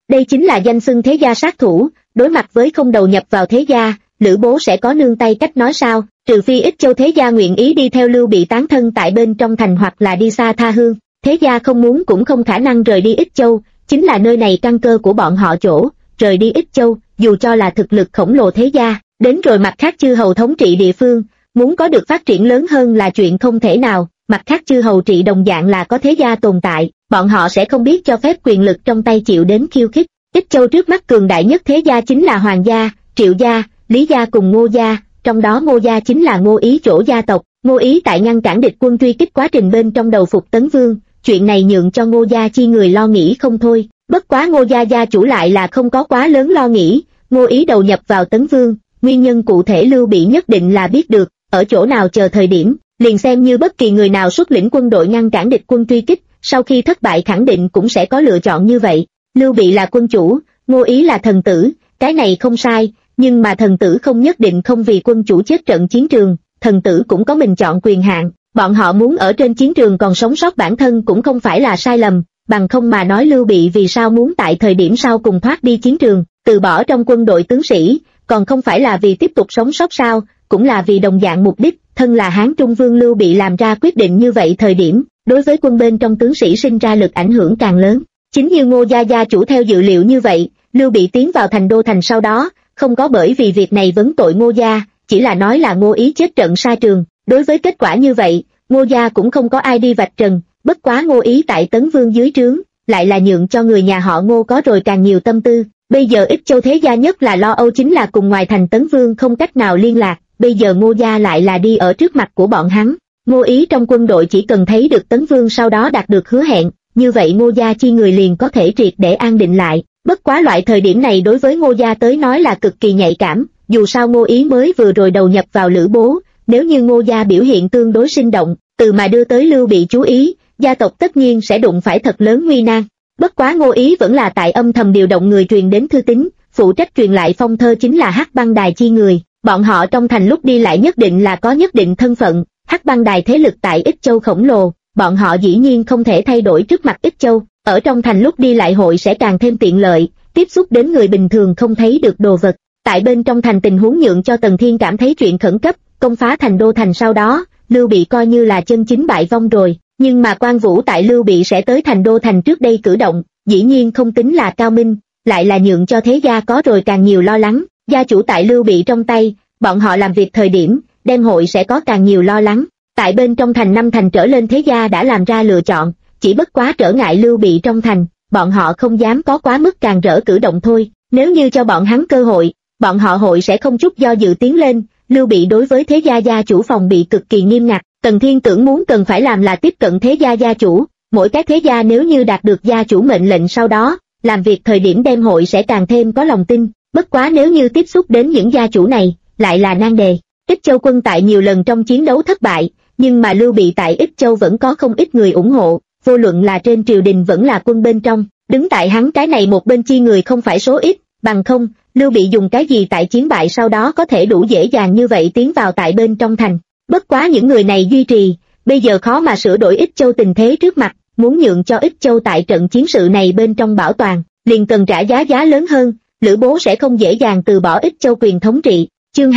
Đây chính là danh xưng thế gia sát thủ, đối mặt với không đầu nhập vào thế gia, Lữ Bố sẽ có nương tay cách nói sao, trừ phi Ích Châu thế gia nguyện ý đi theo Lưu Bị tán thân tại bên trong thành hoặc là đi xa tha hương, thế gia không muốn cũng không khả năng rời đi Ích Châu, chính là nơi này căn cơ của bọn họ chỗ, rời đi Ích Châu, dù cho là thực lực khổng lồ thế gia, đến rồi mặt khác chư hầu thống trị địa phương, muốn có được phát triển lớn hơn là chuyện không thể nào, mặt khác chư hầu trị đồng dạng là có thế gia tồn tại, bọn họ sẽ không biết cho phép quyền lực trong tay chịu đến khiêu khích. Ích Châu trước mắt cường đại nhất thế gia chính là Hoàng gia, Triệu gia, Lý gia cùng Ngô gia, trong đó Ngô gia chính là Ngô Ý chỗ gia tộc. Ngô Ý tại ngăn cản địch quân truy kích quá trình bên trong đầu phục Tấn Vương, chuyện này nhượng cho Ngô gia chi người lo nghĩ không thôi, bất quá Ngô gia gia chủ lại là không có quá lớn lo nghĩ, Ngô Ý đầu nhập vào Tấn Vương, nguyên nhân cụ thể Lưu Bị nhất định là biết được, ở chỗ nào chờ thời điểm, liền xem như bất kỳ người nào xuất lĩnh quân đội ngăn cản địch quân truy kích, sau khi thất bại khẳng định cũng sẽ có lựa chọn như vậy. Lưu Bị là quân chủ, Ngô Ý là thần tử, cái này không sai, nhưng mà thần tử không nhất định không vì quân chủ chết trận chiến trường, thần tử cũng có mình chọn quyền hạn, bọn họ muốn ở trên chiến trường còn sống sót bản thân cũng không phải là sai lầm, bằng không mà nói Lưu Bị vì sao muốn tại thời điểm sau cùng thoát đi chiến trường, từ bỏ trong quân đội tướng sĩ, còn không phải là vì tiếp tục sống sót sao, cũng là vì đồng dạng mục đích, thân là Hán Trung Vương Lưu Bị làm ra quyết định như vậy thời điểm, đối với quân bên trong tướng sĩ sinh ra lực ảnh hưởng càng lớn. Chính như Ngô gia gia chủ theo dự liệu như vậy, Lưu Bị tiến vào thành đô thành sau đó, không có bởi vì việc này vấn tội Ngô gia, chỉ là nói là Ngô Ý chết trận sai trường, đối với kết quả như vậy, Ngô gia cũng không có ai đi vạch trần, bất quá Ngô Ý tại Tấn Vương dưới trướng, lại là nhượng cho người nhà họ Ngô có rồi càng nhiều tâm tư, bây giờ Ích Châu thế gia nhất là lo âu chính là cùng ngoài thành Tấn Vương không cách nào liên lạc, bây giờ Ngô gia lại là đi ở trước mặt của bọn hắn, Ngô Ý trong quân đội chỉ cần thấy được Tấn Vương sau đó đạt được hứa hẹn, như vậy Ngô gia chi người liền có thể triệt để an định lại, bất quá loại thời điểm này đối với Ngô gia tới nói là cực kỳ nhạy cảm, dù sao Ngô Ý mới vừa rồi đầu nhập vào Lữ Bố, nếu như Ngô gia biểu hiện tương đối sinh động, từ mà đưa tới Lưu Bị chú ý, gia tộc tất nhiên sẽ đụng phải thật lớn nguy nan. Bất quá Ngô Ý vẫn là tại âm thầm điều động người truyền đến thư tín, phụ trách truyền lại phong thơ chính là Hắc Băng Đài chi người, bọn họ trong thành lúc đi lại nhất định là có nhất định thân phận, Hắc Băng Đài thế lực tại Ích Châu khổng lồ, bọn họ dĩ nhiên không thể thay đổi trước mặt Ích Châu, ở trong thành lúc đi lại hội sẽ càng thêm tiện lợi, tiếp xúc đến người bình thường không thấy được đồ vật. Tại bên trong thành tình huống nhượng cho Tần Thiên cảm thấy chuyện khẩn cấp, công phá thành đô thành sau đó, Lưu Bị coi như là chân chính bại vong rồi, nhưng mà Quan Vũ tại Lưu Bị sẽ tới thành đô thành trước đây cử động, dĩ nhiên không tính là cao minh, lại là nhượng cho thế gia có rồi càng nhiều lo lắng, gia chủ tại Lưu Bị trong tay, bọn họ làm việc thời điểm, đem hội sẽ có càng nhiều lo lắng. Tại bên trong thành năm thành trở lên thế gia đã làm ra lựa chọn, chỉ bất quá trở ngại Lưu Bị trong thành, bọn họ không dám có quá mức càng rỡ cử động thôi, nếu như cho bọn hắn cơ hội, bọn họ hội sẽ không chút do dự tiến lên. Lưu Bị đối với thế gia gia chủ phòng bị cực kỳ nghiêm ngặt, Tần Thiên tưởng muốn cần phải làm là tiếp cận thế gia gia chủ, mỗi cái thế gia nếu như đạt được gia chủ mệnh lệnh sau đó, làm việc thời điểm đem hội sẽ càng thêm có lòng tin, bất quá nếu như tiếp xúc đến những gia chủ này, lại là nan đề. Ích Châu quân tại nhiều lần trong chiến đấu thất bại, nhưng mà Lưu Bị tại Ích Châu vẫn có không ít người ủng hộ, vô luận là trên triều đình vẫn là quân bên trong, đứng tại hắn cái này một bên chi người không phải số ít, bằng không, Lưu Bị dùng cái gì tại chiến bại sau đó có thể đủ dễ dàng như vậy tiến vào tại bên trong thành. Bất quá những người này duy trì, bây giờ khó mà sửa đổi Ích Châu tình thế trước mặt, muốn nhượng cho Ích Châu tại trận chiến sự này bên trong bảo toàn, liền cần trả giá lớn hơn, Lữ Bố sẽ không dễ dàng từ bỏ Ích Châu quyền thống trị. Chương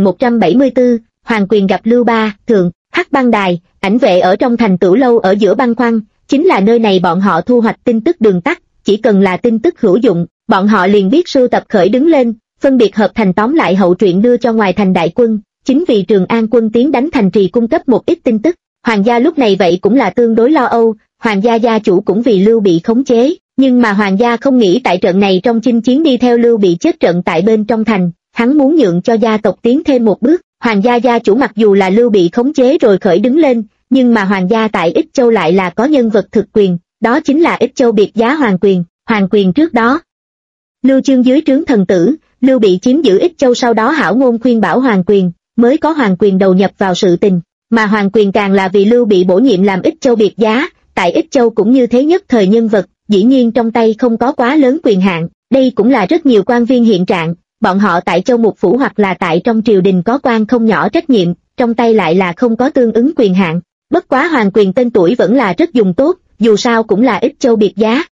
2174, Hoàng quyền gặp Lưu Ba, Thượng, Hắc Băng Đài, ảnh vệ ở trong thành Tửu Lâu ở giữa băng khoăn, chính là nơi này bọn họ thu hoạch tin tức đường tắt, chỉ cần là tin tức hữu dụng, bọn họ liền biết sưu tập khởi đứng lên, phân biệt hợp thành tóm lại hậu truyện đưa cho ngoài thành đại quân, chính vì Trường An quân tiến đánh thành trì cung cấp một ít tin tức. Hoàng gia lúc này vậy cũng là tương đối lo âu, Hoàng gia gia chủ cũng vì Lưu Bị khống chế, nhưng mà Hoàng gia không nghĩ tại trận này trong chinh chiến đi theo Lưu Bị chết trận tại bên trong thành, hắn muốn nhượng cho gia tộc tiến thêm một bước. Hoàng gia gia chủ mặc dù là Lưu Bị khống chế rồi khởi đứng lên, nhưng mà Hoàng gia tại Ích Châu lại là có nhân vật thực quyền, đó chính là Ích Châu biệt giá Hoàng quyền. Hoàng quyền trước đó, Lưu Chương dưới trướng thần tử, Lưu Bị chiếm giữ Ích Châu sau đó hảo ngôn khuyên bảo Hoàng quyền, mới có Hoàng quyền đầu nhập vào sự tình, mà Hoàng quyền càng là vì Lưu Bị bổ nhiệm làm Ích Châu biệt giá, tại Ích Châu cũng như thế nhất thời nhân vật, dĩ nhiên trong tay không có quá lớn quyền hạn, đây cũng là rất nhiều quan viên hiện trạng, bọn họ tại Châu Mục Phủ hoặc là tại trong triều đình có quan không nhỏ trách nhiệm, trong tay lại là không có tương ứng quyền hạn. Bất quá Hoàng quyền tên tuổi vẫn là rất dùng tốt, dù sao cũng là Ích Châu biệt giá,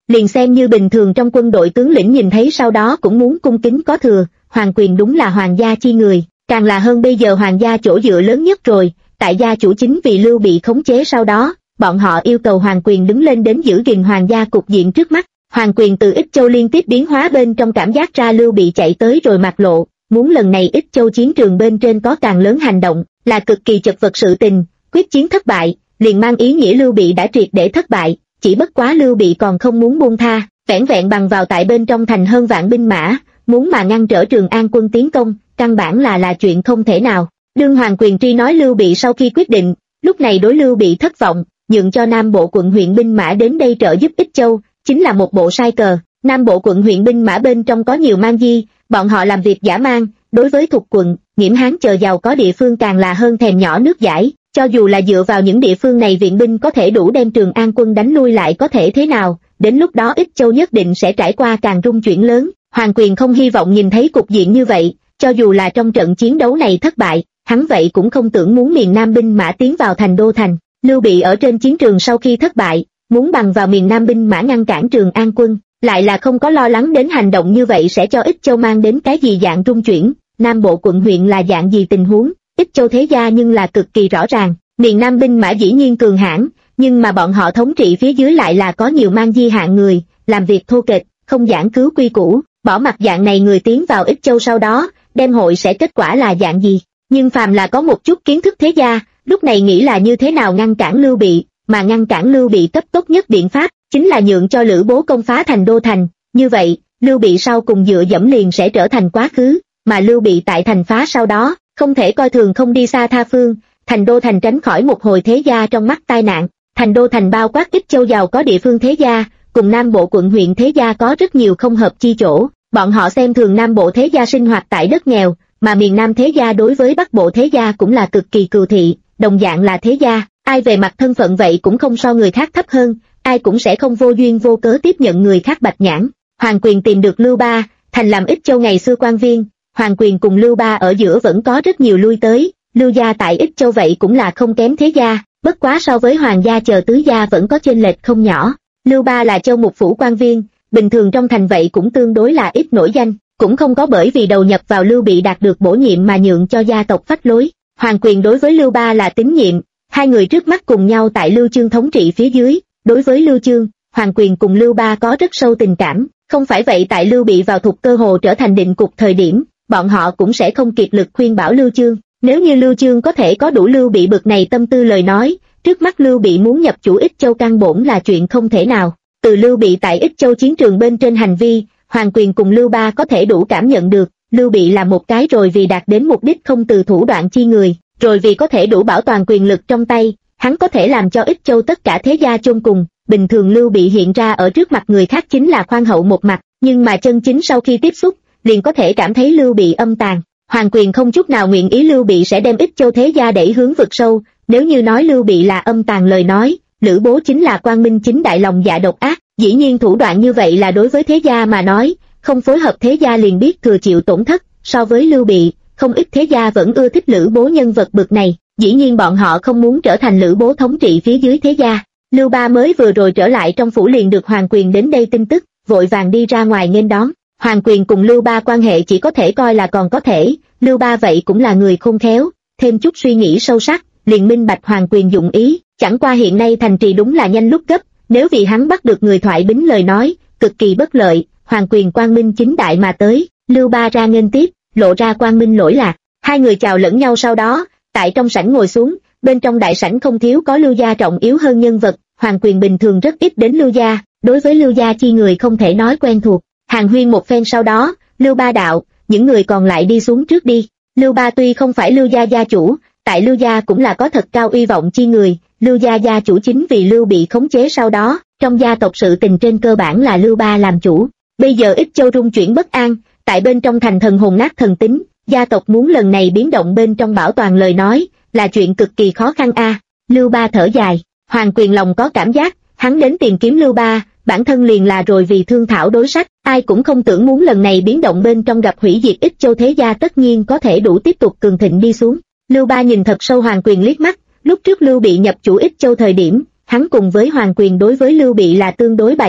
liền xem như bình thường trong quân đội tướng lĩnh nhìn thấy sau đó cũng muốn cung kính có thừa. Hoàng quyền đúng là hoàng gia chi người, càng là hơn bây giờ hoàng gia chỗ dựa lớn nhất rồi. Tại gia chủ chính vì Lưu Bị khống chế sau đó, bọn họ yêu cầu hoàng quyền đứng lên đến giữ gìn hoàng gia cục diện trước mắt. Hoàng quyền từ Ích Châu liên tiếp biến hóa bên trong cảm giác ra Lưu Bị chạy tới rồi mặt lộ, muốn lần này Ích Châu chiến trường bên trên có càng lớn hành động, là cực kỳ chật vật sự tình. Quyết chiến thất bại, liền mang ý nghĩa Lưu Bị đã triệt để thất bại, chỉ bất quá Lưu Bị còn không muốn buông tha, vẻn vẹn bằng vào tại bên trong thành hơn vạn binh mã, muốn mà ngăn trở Trường An quân tiến công, căn bản là chuyện không thể nào. Đương Hoàng Quyền Tri nói Lưu Bị sau khi quyết định, lúc này đối Lưu Bị thất vọng, nhượng cho Nam Bộ quận huyện binh mã đến đây trợ giúp Ích Châu, chính là một bộ sai cờ. Nam Bộ quận huyện binh mã bên trong có nhiều mang di, bọn họ làm việc giả mang, đối với Thục quận, Nghiễm Hán chờ giàu có địa phương càng là hơn thèm nhỏ nước dãi, cho dù là dựa vào những địa phương này viện binh có thể đủ đem Trường An quân đánh lui lại có thể thế nào, đến lúc đó Ích Châu nhất định sẽ trải qua càng rung chuyển lớn. Hoàng Quyền không hy vọng nhìn thấy cục diện như vậy, cho dù là trong trận chiến đấu này thất bại, hắn vậy cũng không tưởng muốn miền Nam binh mã tiến vào thành đô thành. Lưu Bị ở trên chiến trường sau khi thất bại, muốn bằng vào miền Nam binh mã ngăn cản Trường An quân, lại là không có lo lắng đến hành động như vậy sẽ cho Ích Châu mang đến cái gì dạng rung chuyển. Nam Bộ quận huyện là dạng gì tình huống, Ích Châu thế gia nhưng là cực kỳ rõ ràng. Miền Nam binh mã dĩ nhiên cường hãn, nhưng mà bọn họ thống trị phía dưới lại là có nhiều mang di hạng người, làm việc thô kệch, không giảng cứu quy củ, bỏ mặc dạng này người tiến vào Ích Châu sau đó, đem hội sẽ kết quả là dạng gì. Nhưng phàm là có một chút kiến thức thế gia, lúc này nghĩ là như thế nào ngăn cản Lưu Bị, mà ngăn cản Lưu Bị cấp tốt nhất biện pháp, chính là nhượng cho Lữ Bố công phá thành đô thành, như vậy, Lưu Bị sau cùng dựa dẫm liền sẽ trở thành quá khứ, mà Lưu Bị tại thành phá sau đó, không thể coi thường không đi xa tha phương, thành đô thành tránh khỏi một hồi thế gia trong mắt tai nạn. Thành đô thành bao quát Ích Châu giàu có địa phương thế gia, cùng Nam Bộ quận huyện thế gia có rất nhiều không hợp chi chỗ, bọn họ xem thường Nam Bộ thế gia sinh hoạt tại đất nghèo, mà miền Nam thế gia đối với Bắc Bộ thế gia cũng là cực kỳ cừu thị, đồng dạng là thế gia, ai về mặt thân phận vậy cũng không so người khác thấp hơn, ai cũng sẽ không vô duyên vô cớ tiếp nhận người khác bạch nhãn. Hoàng Quyền tìm được Lưu Ba, thành làm Ích Châu ngày xưa quan viên, Hoàng Quyền cùng Lưu Ba ở giữa vẫn có rất nhiều lui tới, Lưu gia tại Ích Châu vậy cũng là không kém thế gia, bất quá so với Hoàng gia chờ tứ gia vẫn có chênh lệch không nhỏ. Lưu Ba là Châu Mục phủ quan viên, bình thường trong thành vậy cũng tương đối là ít nổi danh, cũng không có bởi vì đầu nhập vào Lưu Bị đạt được bổ nhiệm mà nhượng cho gia tộc phách lối. Hoàng Quyền đối với Lưu Ba là tín nhiệm, hai người trước mắt cùng nhau tại Lưu Chương thống trị phía dưới, đối với Lưu Chương, Hoàng Quyền cùng Lưu Ba có rất sâu tình cảm, không phải vậy tại Lưu Bị vào Thục cơ hồ trở thành định cục thời điểm, bọn họ cũng sẽ không kiệt lực khuyên bảo Lưu Chương. Nếu như Lưu Chương có thể có đủ Lưu Bị bực này tâm tư lời nói, trước mắt Lưu Bị muốn nhập chủ Ích Châu căn bổn là chuyện không thể nào. Từ Lưu Bị tại Ích Châu chiến trường bên trên hành vi, Hoàng Quyền cùng Lưu Ba có thể đủ cảm nhận được, Lưu Bị là một cái rồi vì đạt đến mục đích không từ thủ đoạn chi người, rồi vì có thể đủ bảo toàn quyền lực trong tay, hắn có thể làm cho Ích Châu tất cả thế gia chôn cùng. Bình thường Lưu Bị hiện ra ở trước mặt người khác chính là khoan hậu một mặt, nhưng mà chân chính sau khi tiếp xúc, liền có thể cảm thấy Lưu Bị âm tàn. Hoàng Quyền không chút nào nguyện ý Lưu Bị sẽ đem Ích Châu thế gia đẩy hướng vực sâu, nếu như nói Lưu Bị là âm tàn lời nói, Lữ Bố chính là quang minh chính đại lòng dạ độc ác, dĩ nhiên thủ đoạn như vậy là đối với thế gia mà nói, không phối hợp thế gia liền biết thừa chịu tổn thất, so với Lưu Bị, không ít thế gia vẫn ưa thích Lữ Bố nhân vật bực này, dĩ nhiên bọn họ không muốn trở thành Lữ Bố thống trị phía dưới thế gia. Lưu Ba mới vừa rồi trở lại trong phủ liền được Hoàng Quyền đến đây tin tức, vội vàng đi ra ngoài nghênh đón. Hoàng Quyền cùng Lưu Ba quan hệ chỉ có thể coi là còn có thể, Lưu Ba vậy cũng là người khôn khéo, thêm chút suy nghĩ sâu sắc, liền minh bạch Hoàng Quyền dụng ý, chẳng qua hiện nay thành trì đúng là nhanh lúc gấp, nếu vì hắn bắt được người thoại bính lời nói, cực kỳ bất lợi. Hoàng Quyền quang minh chính đại mà tới, Lưu Ba ra nghênh tiếp, lộ ra quang minh lỗi lạc, hai người chào lẫn nhau sau đó, tại trong sảnh ngồi xuống, bên trong đại sảnh không thiếu có Lưu gia trọng yếu hơn nhân vật, Hoàng Quyền bình thường rất ít đến Lưu gia, đối với Lưu gia chi người không thể nói quen thuộc. Hàn huyên một phen sau đó, Lưu Ba đạo, những người còn lại đi xuống trước đi. Lưu Ba tuy không phải Lưu gia gia chủ, tại Lưu gia cũng là có thật cao uy vọng chi người, Lưu gia gia chủ chính vì Lưu Bị khống chế sau đó, trong gia tộc sự tình trên cơ bản là Lưu Ba làm chủ. Bây giờ Ích Châu rung chuyển bất an, tại bên trong thành thần hồn nát thần tính, gia tộc muốn lần này biến động bên trong bảo toàn lời nói, là chuyện cực kỳ khó khăn a. Lưu Ba thở dài, Hoàng Quyền lòng có cảm giác, hắn đến tìm kiếm Lưu Ba, bản thân liền là rồi vì thương thảo đối sách, ai cũng không tưởng muốn lần này biến động bên trong gặp hủy diệt Ích Châu thế gia tất nhiên có thể đủ tiếp tục cường thịnh đi xuống. Lưu Ba nhìn thật sâu Hoàng Quyền liếc mắt, lúc trước Lưu Bị nhập chủ Ích Châu thời điểm, hắn cùng với Hoàng Quyền đối với Lưu Bị là tương đối bài xích,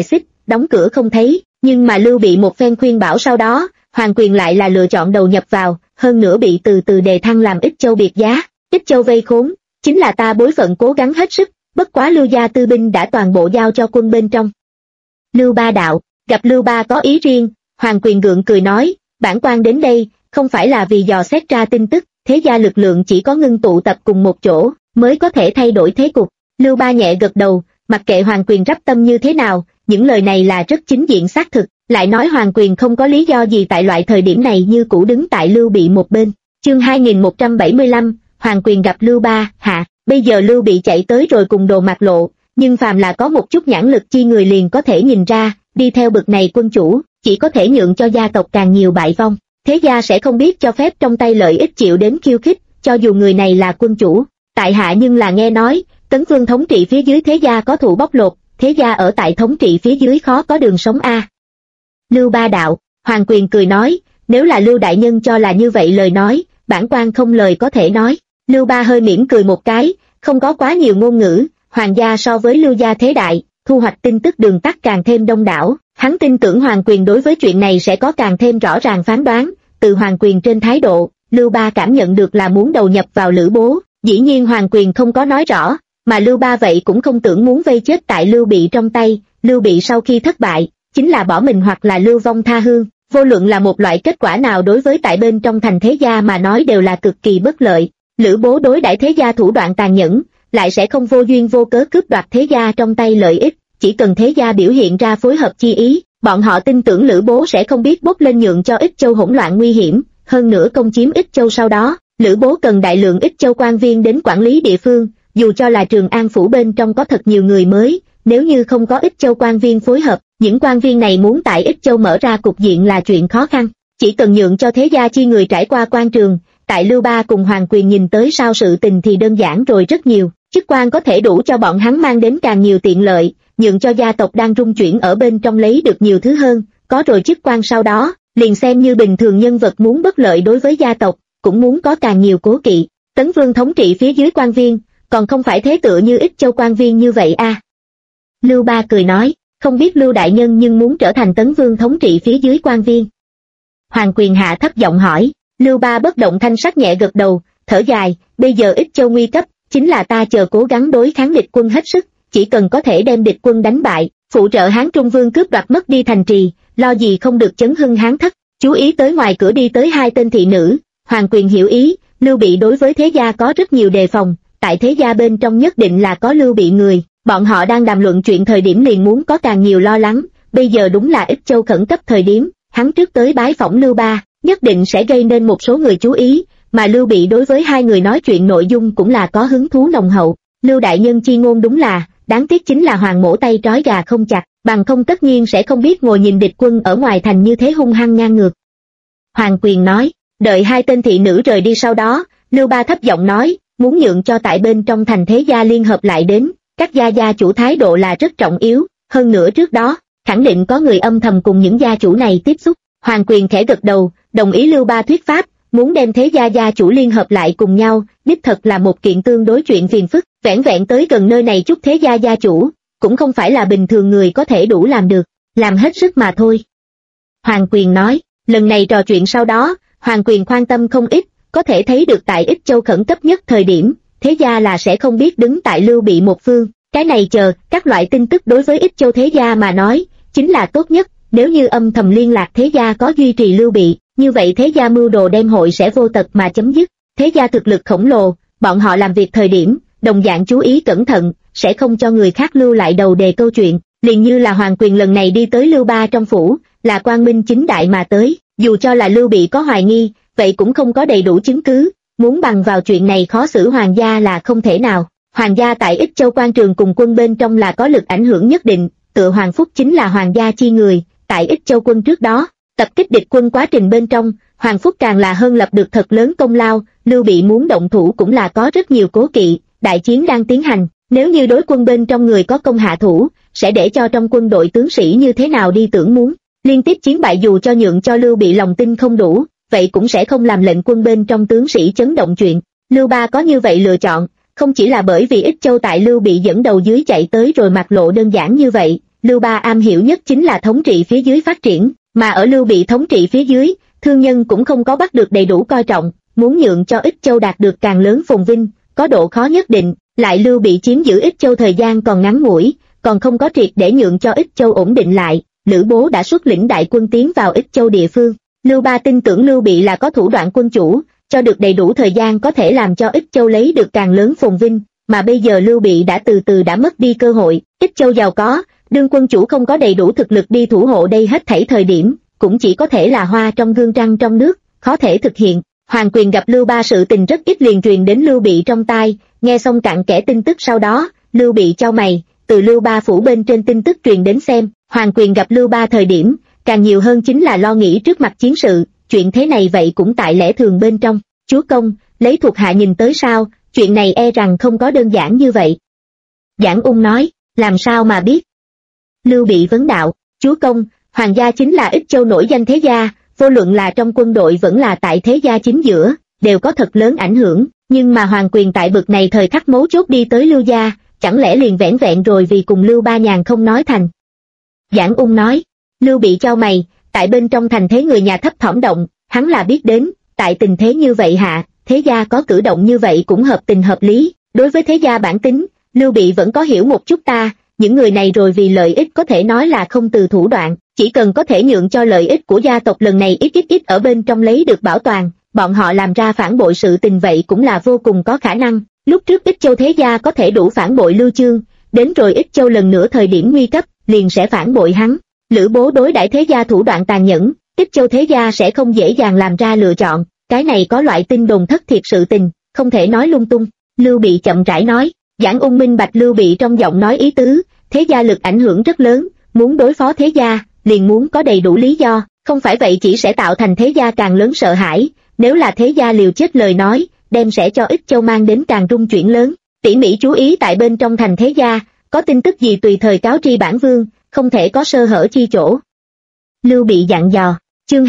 đóng cửa không thấy, nhưng mà Lưu Bị một phen khuyên bảo sau đó, Hoàng Quyền lại là lựa chọn đầu nhập vào, hơn nữa bị từ từ đề thăng làm Ích Châu biệt giá. Ích Châu vây khốn, chính là ta bối phận cố gắng hết sức, bất quá Lưu gia tư binh đã toàn bộ giao cho quân bên trong. Lưu Ba đạo, gặp Lưu Ba có ý riêng, Hoàng Quyền gượng cười nói, bản quan đến đây, không phải là vì dò xét ra tin tức, thế gia lực lượng chỉ có ngưng tụ tập cùng một chỗ, mới có thể thay đổi thế cục. Lưu Ba nhẹ gật đầu, mặc kệ Hoàng Quyền rắp tâm như thế nào, những lời này là rất chính diện xác thực, lại nói Hoàng Quyền không có lý do gì tại loại thời điểm này như cũ đứng tại Lưu Bị một bên. Chương 2175, Hoàng Quyền gặp Lưu Ba, hạ, bây giờ Lưu Bị chạy tới rồi cùng Đồ Mạt Lộ, nhưng phàm là có một chút nhãn lực chi người liền có thể nhìn ra, đi theo bậc này quân chủ, chỉ có thể nhượng cho gia tộc càng nhiều bại vong, thế gia sẽ không biết cho phép trong tay lợi ích chịu đến khiêu khích, cho dù người này là quân chủ. Tại hạ nhưng là nghe nói, Tấn Vương thống trị phía dưới thế gia có thù bóc lột, thế gia ở tại thống trị phía dưới khó có đường sống a. Lưu Ba đạo, Hoàng Quyền cười nói, nếu là Lưu đại nhân cho là như vậy lời nói, bản quan không lời có thể nói. Lưu Ba hơi mỉm cười một cái, không có quá nhiều ngôn ngữ, Hoàng gia so với Lưu gia thế đại, thu hoạch tin tức đường tắt càng thêm đông đảo, hắn tin tưởng Hoàng Quyền đối với chuyện này sẽ có càng thêm rõ ràng phán đoán, từ Hoàng Quyền trên thái độ, Lưu Ba cảm nhận được là muốn đầu nhập vào Lữ Bố, dĩ nhiên Hoàng Quyền không có nói rõ, mà Lưu Ba vậy cũng không tưởng muốn vây chết tại Lưu Bị trong tay, Lưu Bị sau khi thất bại, chính là bỏ mình hoặc là lưu vong tha hương, vô luận là một loại kết quả nào đối với tại bên trong thành thế gia mà nói đều là cực kỳ bất lợi. Lữ Bố đối đãi thế gia thủ đoạn tàn nhẫn, lại sẽ không vô duyên vô cớ cướp đoạt thế gia trong tay lợi ích, chỉ cần thế gia biểu hiện ra phối hợp chi ý, bọn họ tin tưởng Lữ Bố sẽ không biết bốc lên nhượng cho Ích Châu hỗn loạn nguy hiểm, hơn nữa công chiếm Ích Châu sau đó, Lữ Bố cần đại lượng Ích Châu quan viên đến quản lý địa phương, dù cho là Trường An phủ bên trong có thật nhiều người mới, nếu như không có Ích Châu quan viên phối hợp, những quan viên này muốn tại Ích Châu mở ra cục diện là chuyện khó khăn, chỉ cần nhượng cho thế gia chi người trải qua quan trường, tại Lưu Ba cùng Hoàng Quyền nhìn tới sao sự tình thì đơn giản rồi rất nhiều, chức quan có thể đủ cho bọn hắn mang đến càng nhiều tiện lợi, nhượng cho gia tộc đang rung chuyển ở bên trong lấy được nhiều thứ hơn, có rồi chức quan sau đó, liền xem như bình thường nhân vật muốn bất lợi đối với gia tộc, cũng muốn có càng nhiều cố kỵ. Tấn Vương thống trị phía dưới quan viên, còn không phải thế tựa như Ích Châu quan viên như vậy a. Lưu Ba cười nói, không biết Lưu đại nhân nhưng muốn trở thành Tấn Vương thống trị phía dưới quan viên. Hoàng Quyền hạ thấp giọng hỏi, Lưu Ba bất động thanh sắc nhẹ gật đầu, thở dài, bây giờ Ích Châu nguy cấp, chính là ta chờ cố gắng đối kháng địch quân hết sức, chỉ cần có thể đem địch quân đánh bại, phụ trợ Hán Trung Vương cướp đoạt mất đi thành trì, lo gì không được chấn hưng Hán thất. Chú ý tới ngoài cửa đi tới hai tên thị nữ, Hoàng Quyền hiểu ý, Lưu Bị đối với thế gia có rất nhiều đề phòng, tại thế gia bên trong nhất định là có Lưu Bị người, bọn họ đang đàm luận chuyện thời điểm liền muốn có càng nhiều lo lắng, bây giờ đúng là Ích Châu khẩn cấp thời điểm, hắn trước tới bái phỏng Lưu Ba, nhất định sẽ gây nên một số người chú ý, mà Lưu Bị đối với hai người nói chuyện nội dung cũng là có hứng thú nồng hậu. Lưu đại nhân chi ngôn đúng là, đáng tiếc chính là Hoàng mổ tay trói gà không chặt, bằng không tất nhiên sẽ không biết ngồi nhìn địch quân ở ngoài thành như thế hung hăng ngang ngược. Hoàng Quyền nói, đợi hai tên thị nữ rời đi sau đó, Lưu Ba thấp giọng nói, muốn nhượng cho tại bên trong thành thế gia liên hợp lại đến, các gia chủ thái độ là rất trọng yếu, hơn nữa trước đó, khẳng định có người âm thầm cùng những gia chủ này tiếp xúc. Hoàng Quyền khẽ gật đầu, đồng ý Lưu Ba thuyết pháp, muốn đem thế gia chủ liên hợp lại cùng nhau, đích thật là một kiện tương đối chuyện phiền phức, vẻn vẹn tới gần nơi này chút thế gia chủ, cũng không phải là bình thường người có thể đủ làm được, làm hết sức mà thôi. Hoàng Quyền nói, lần này trò chuyện sau đó, Hoàng Quyền quan tâm không ít, có thể thấy được tại Ích Châu khẩn cấp nhất thời điểm, thế gia là sẽ không biết đứng tại Lưu Bị một phương, cái này chờ, các loại tin tức đối với Ích Châu thế gia mà nói, chính là tốt nhất, nếu như âm thầm liên lạc thế gia có duy trì Lưu Bị, như vậy thế gia mưu đồ đem hội sẽ vô tật mà chấm dứt, thế gia thực lực khổng lồ, bọn họ làm việc thời điểm, đồng dạng chú ý cẩn thận, sẽ không cho người khác lưu lại đầu đề câu chuyện, liền như là Hoàng Quyền lần này đi tới Lưu Ba trong phủ, là quang minh chính đại mà tới, dù cho là Lưu Bị có hoài nghi, vậy cũng không có đầy đủ chứng cứ, muốn bằng vào chuyện này khó xử hoàng gia là không thể nào. Hoàng gia tại Ích Châu quan trường cùng quân bên trong là có lực ảnh hưởng nhất định, tựa Hoàng Phúc chính là hoàng gia chi người, tại Ích Châu quân trước đó, tập kích địch quân quá trình bên trong, Hoàng Phúc càng là hơn lập được thật lớn công lao, Lưu Bị muốn động thủ cũng là có rất nhiều cố kỵ, đại chiến đang tiến hành, nếu như đối quân bên trong người có công hạ thủ, sẽ để cho trong quân đội tướng sĩ như thế nào đi tưởng muốn, liên tiếp chiến bại dù cho nhượng cho Lưu Bị lòng tin không đủ, vậy cũng sẽ không làm lệnh quân bên trong tướng sĩ chấn động chuyện. Lưu Ba có như vậy lựa chọn, không chỉ là bởi vì Ích Châu tại Lưu Bị dẫn đầu dưới chạy tới rồi Mạc Lộ đơn giản như vậy, Lưu Ba am hiểu nhất chính là thống trị phía dưới phát triển, mà ở Lưu Bị thống trị phía dưới, thương nhân cũng không có bắt được đầy đủ coi trọng, muốn nhượng cho Ích Châu đạt được càng lớn phồn vinh, có độ khó nhất định, lại Lưu Bị chiếm giữ Ích Châu thời gian còn ngắn ngủi, còn không có triệt để nhượng cho Ích Châu ổn định lại, Lữ Bố đã xuất lĩnh đại quân tiến vào Ích Châu địa phương. Lưu Ba tin tưởng Lưu Bị là có thủ đoạn quân chủ, cho được đầy đủ thời gian có thể làm cho Ích Châu lấy được càng lớn phồn vinh, mà bây giờ Lưu Bị đã từ từ đã mất đi cơ hội, Ích Châu giàu có, đương quân chủ không có đầy đủ thực lực đi thủ hộ đây hết thảy thời điểm, cũng chỉ có thể là hoa trong gương trăng trong nước, khó thể thực hiện. Hoàng Quyền gặp Lưu Ba sự tình rất ít liền truyền đến Lưu Bị trong tai, nghe xong cặn kẽ tin tức sau đó, Lưu Bị chau mày, từ Lưu Ba phủ bên trên tin tức truyền đến xem, Hoàng Quyền gặp Lưu Ba thời điểm, càng nhiều hơn chính là lo nghĩ trước mặt chiến sự, chuyện thế này vậy cũng tại lẽ thường bên trong, chúa công, lấy thuộc hạ nhìn tới sao, chuyện này e rằng không có đơn giản như vậy. Giảng Ung nói, làm sao mà biết? Lưu Bị vấn đạo, chúa công, Hoàng gia chính là Ích Châu nổi danh thế gia, vô luận là trong quân đội vẫn là tại thế gia chính giữa, đều có thật lớn ảnh hưởng, nhưng mà Hoàng Quyền tại bực này thời khắc mấu chốt đi tới Lưu gia, chẳng lẽ liền vẻn vẹn rồi vì cùng Lưu Ba nhàn không nói thành. Giảng Ung nói, Lưu Bị chau mày, tại bên trong thành thế người nhà thấp thỏm động, hắn là biết đến, tại tình thế như vậy hạ, thế gia có cử động như vậy cũng hợp tình hợp lý, đối với thế gia bản tính, Lưu Bị vẫn có hiểu một chút ta, những người này rồi vì lợi ích có thể nói là không từ thủ đoạn, chỉ cần có thể nhượng cho lợi ích của gia tộc lần này ít ở bên trong lấy được bảo toàn, bọn họ làm ra phản bội sự tình vậy cũng là vô cùng có khả năng. Lúc trước Ích Châu thế gia có thể đủ phản bội Lưu Chương, đến rồi Ích Châu lần nữa thời điểm nguy cấp, liền sẽ phản bội hắn. Lữ Bố đối đãi thế gia thủ đoạn tàn nhẫn, Ích Châu thế gia sẽ không dễ dàng làm ra lựa chọn, cái này có loại tin đồn thất thiệt sự tình, không thể nói lung tung. Lưu Bị chậm rãi nói, Giảng Ung minh bạch Lưu Bị trong giọng nói ý tứ, thế gia lực ảnh hưởng rất lớn, muốn đối phó thế gia, liền muốn có đầy đủ lý do, không phải vậy chỉ sẽ tạo thành thế gia càng lớn sợ hãi, nếu là thế gia liều chết lời nói, đem sẽ cho Ích Châu mang đến càng rung chuyển lớn. Tỉ mỉ chú ý tại bên trong thành thế gia, có tin tức gì tùy thời cáo tri bản vương, không thể có sơ hở chi chỗ. Lưu Bị dặn dò, chương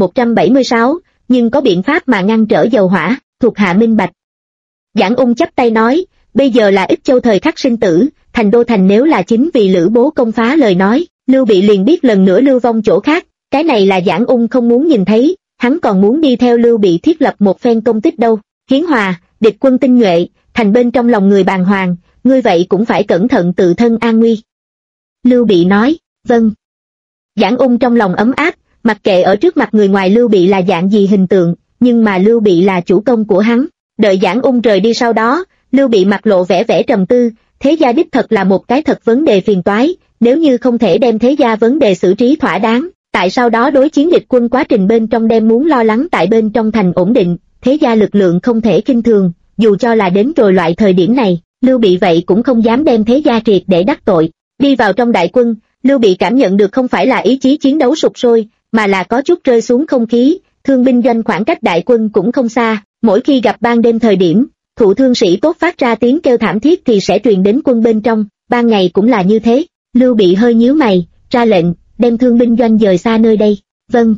2176, nhưng có biện pháp mà ngăn trở dầu hỏa, thuộc hạ minh bạch. Giảng Ung chắp tay nói, bây giờ là Ích Châu thời khắc sinh tử, thành đô thành nếu là chính vì Lữ Bố công phá lời nói, Lưu Bị liền biết lần nữa lưu vong chỗ khác, cái này là Giảng Ung không muốn nhìn thấy, hắn còn muốn đi theo Lưu Bị thiết lập một phen công tích đâu. Hiến Hòa, địch quân tinh nhuệ, thành bên trong lòng người bàng hoàng, ngươi vậy cũng phải cẩn thận tự thân an nguy. Lưu Bị nói, vâng. Giảng Ung trong lòng ấm áp, mặc kệ ở trước mặt người ngoài Lưu Bị là dạng gì hình tượng, nhưng mà Lưu Bị là chủ công của hắn. Đợi Giảng Ung rời đi sau đó, Lưu Bị mặt lộ vẻ trầm tư, thế gia đích thật là một cái thật vấn đề phiền toái, nếu như không thể đem thế gia vấn đề xử trí thỏa đáng, tại sau đó đối chiến địch quân quá trình bên trong đem muốn lo lắng tại bên trong thành ổn định, thế gia lực lượng không thể kinh thường, dù cho là đến rồi loại thời điểm này, Lưu Bị vậy cũng không dám đem thế gia triệt để đắc tội. Đi vào trong đại quân, Lưu Bị cảm nhận được không phải là ý chí chiến đấu sụp sôi, mà là có chút rơi xuống không khí, thương binh doanh khoảng cách đại quân cũng không xa, mỗi khi gặp ban đêm thời điểm, thụ thương sĩ tốt phát ra tiếng kêu thảm thiết thì sẽ truyền đến quân bên trong, ban ngày cũng là như thế. Lưu Bị hơi nhíu mày, ra lệnh, đem thương binh doanh dời xa nơi đây. Vâng.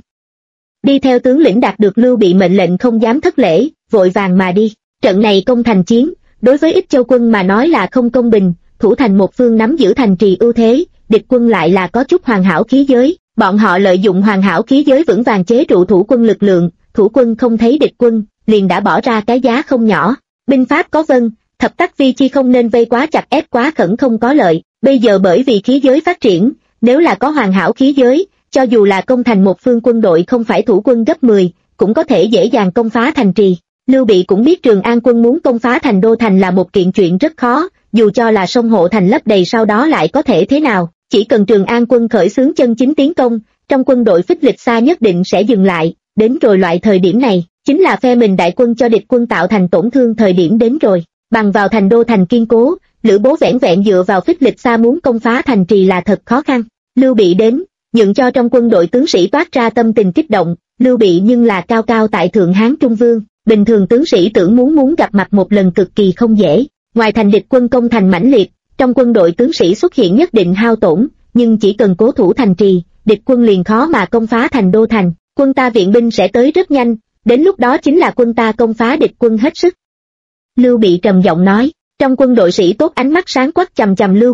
Đi theo tướng lĩnh đạt được Lưu Bị mệnh lệnh không dám thất lễ, vội vàng mà đi. Trận này công thành chiến, đối với Ích Châu quân mà nói là không công bình, thủ thành một phương nắm giữ thành trì ưu thế, địch quân lại là có chút hoàn hảo khí giới, bọn họ lợi dụng hoàn hảo khí giới vững vàng chế trụ thủ quân lực lượng, thủ quân không thấy địch quân, liền đã bỏ ra cái giá không nhỏ. Binh pháp có vâng, thập tắc vi chi không nên vây quá chặt ép quá khẩn không có lợi, bây giờ bởi vì khí giới phát triển, nếu là có hoàn hảo khí giới, cho dù là công thành một phương quân đội không phải thủ quân gấp 10, cũng có thể dễ dàng công phá thành trì. Lưu Bị cũng biết Trường An quân muốn công phá thành đô thành là một kiện chuyện rất khó, dù cho là sông hộ thành lấp đầy sau đó lại có thể thế nào, chỉ cần Trường An quân khởi xướng chân chính tiến công, trong quân đội phích lịch xa nhất định sẽ dừng lại, đến rồi loại thời điểm này, chính là phe mình đại quân cho địch quân tạo thành tổn thương thời điểm đến rồi, bằng vào thành đô thành kiên cố, Lữ Bố vẻn vẹn dựa vào phích lịch xa muốn công phá thành trì là thật khó khăn. Lưu Bị đến, nhượng cho trong quân đội tướng sĩ toát ra tâm tình kích động, Lưu Bị nhưng là cao cao tại thượng Hán Trung Vương, bình thường tướng sĩ tưởng muốn gặp mặt một lần cực kỳ không dễ. Ngoài thành địch quân công thành mãnh liệt, trong quân đội tướng sĩ xuất hiện nhất định hao tổn, nhưng chỉ cần cố thủ thành trì, địch quân liền khó mà công phá thành đô thành, quân ta viện binh sẽ tới rất nhanh, đến lúc đó chính là quân ta công phá địch quân hết sức. Lưu Bị trầm giọng nói, trong quân đội sĩ tốt ánh mắt sáng quắc chằm chằm Lưu Bị,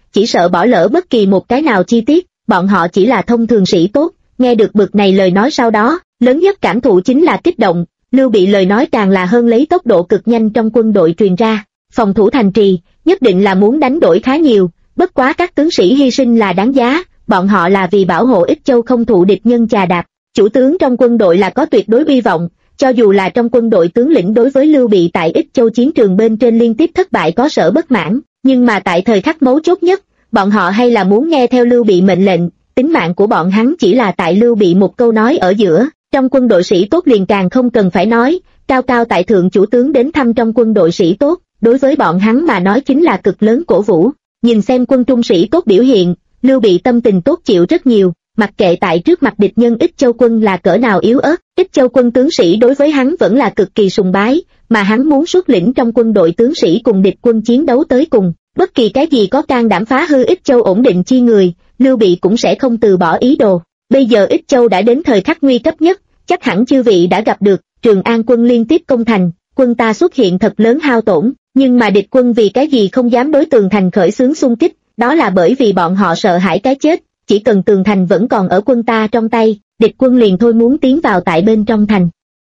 chỉ sợ bỏ lỡ bất kỳ một cái nào chi tiết, bọn họ chỉ là thông thường sĩ tốt. Nghe được bực này lời nói sau đó, lớn nhất cảm thụ chính là kích động, Lưu Bị lời nói càng là hơn lấy tốc độ cực nhanh trong quân đội truyền ra. Phòng thủ thành trì, nhất định là muốn đánh đổi khá nhiều, bất quá các tướng sĩ hy sinh là đáng giá, bọn họ là vì bảo hộ Ích Châu không thụ địch nhân chà đạp. Chủ tướng trong quân đội là có tuyệt đối uy vọng, cho dù là trong quân đội tướng lĩnh đối với Lưu Bị tại Ích Châu chiến trường bên trên liên tiếp thất bại có sở bất mãn, nhưng mà tại thời khắc mấu chốt nhất, bọn họ hay là muốn nghe theo Lưu Bị mệnh lệnh, tính mạng của bọn hắn chỉ là tại Lưu Bị một câu nói ở giữa. Trong quân đội sĩ tốt liền càng không cần phải nói, cao cao tại thượng chủ tướng đến thăm trong quân đội sĩ tốt, đối với bọn hắn mà nói chính là cực lớn cổ vũ. Nhìn xem quân trung sĩ tốt biểu hiện, Lưu Bị tâm tình tốt chịu rất nhiều, mặc kệ tại trước mặt địch nhân Ích Châu quân là cỡ nào yếu ớt, Ích Châu quân tướng sĩ đối với hắn vẫn là cực kỳ sùng bái, mà hắn muốn xuất lĩnh trong quân đội tướng sĩ cùng địch quân chiến đấu tới cùng, bất kỳ cái gì có can đảm phá hư Ích Châu ổn định chi người, Lưu Bị cũng sẽ không từ bỏ ý đồ. Bây giờ Ích Châu đã đến thời khắc nguy cấp nhất, chắc hẳn chư vị đã gặp được, Trường An quân liên tiếp công thành, quân ta xuất hiện thật lớn hao tổn, nhưng mà địch quân vì cái gì không dám đối tường thành khởi xướng xung kích, đó là bởi vì bọn họ sợ hãi cái chết, chỉ cần tường thành vẫn còn ở quân ta trong tay, địch quân liền thôi muốn tiến vào tại bên trong thành.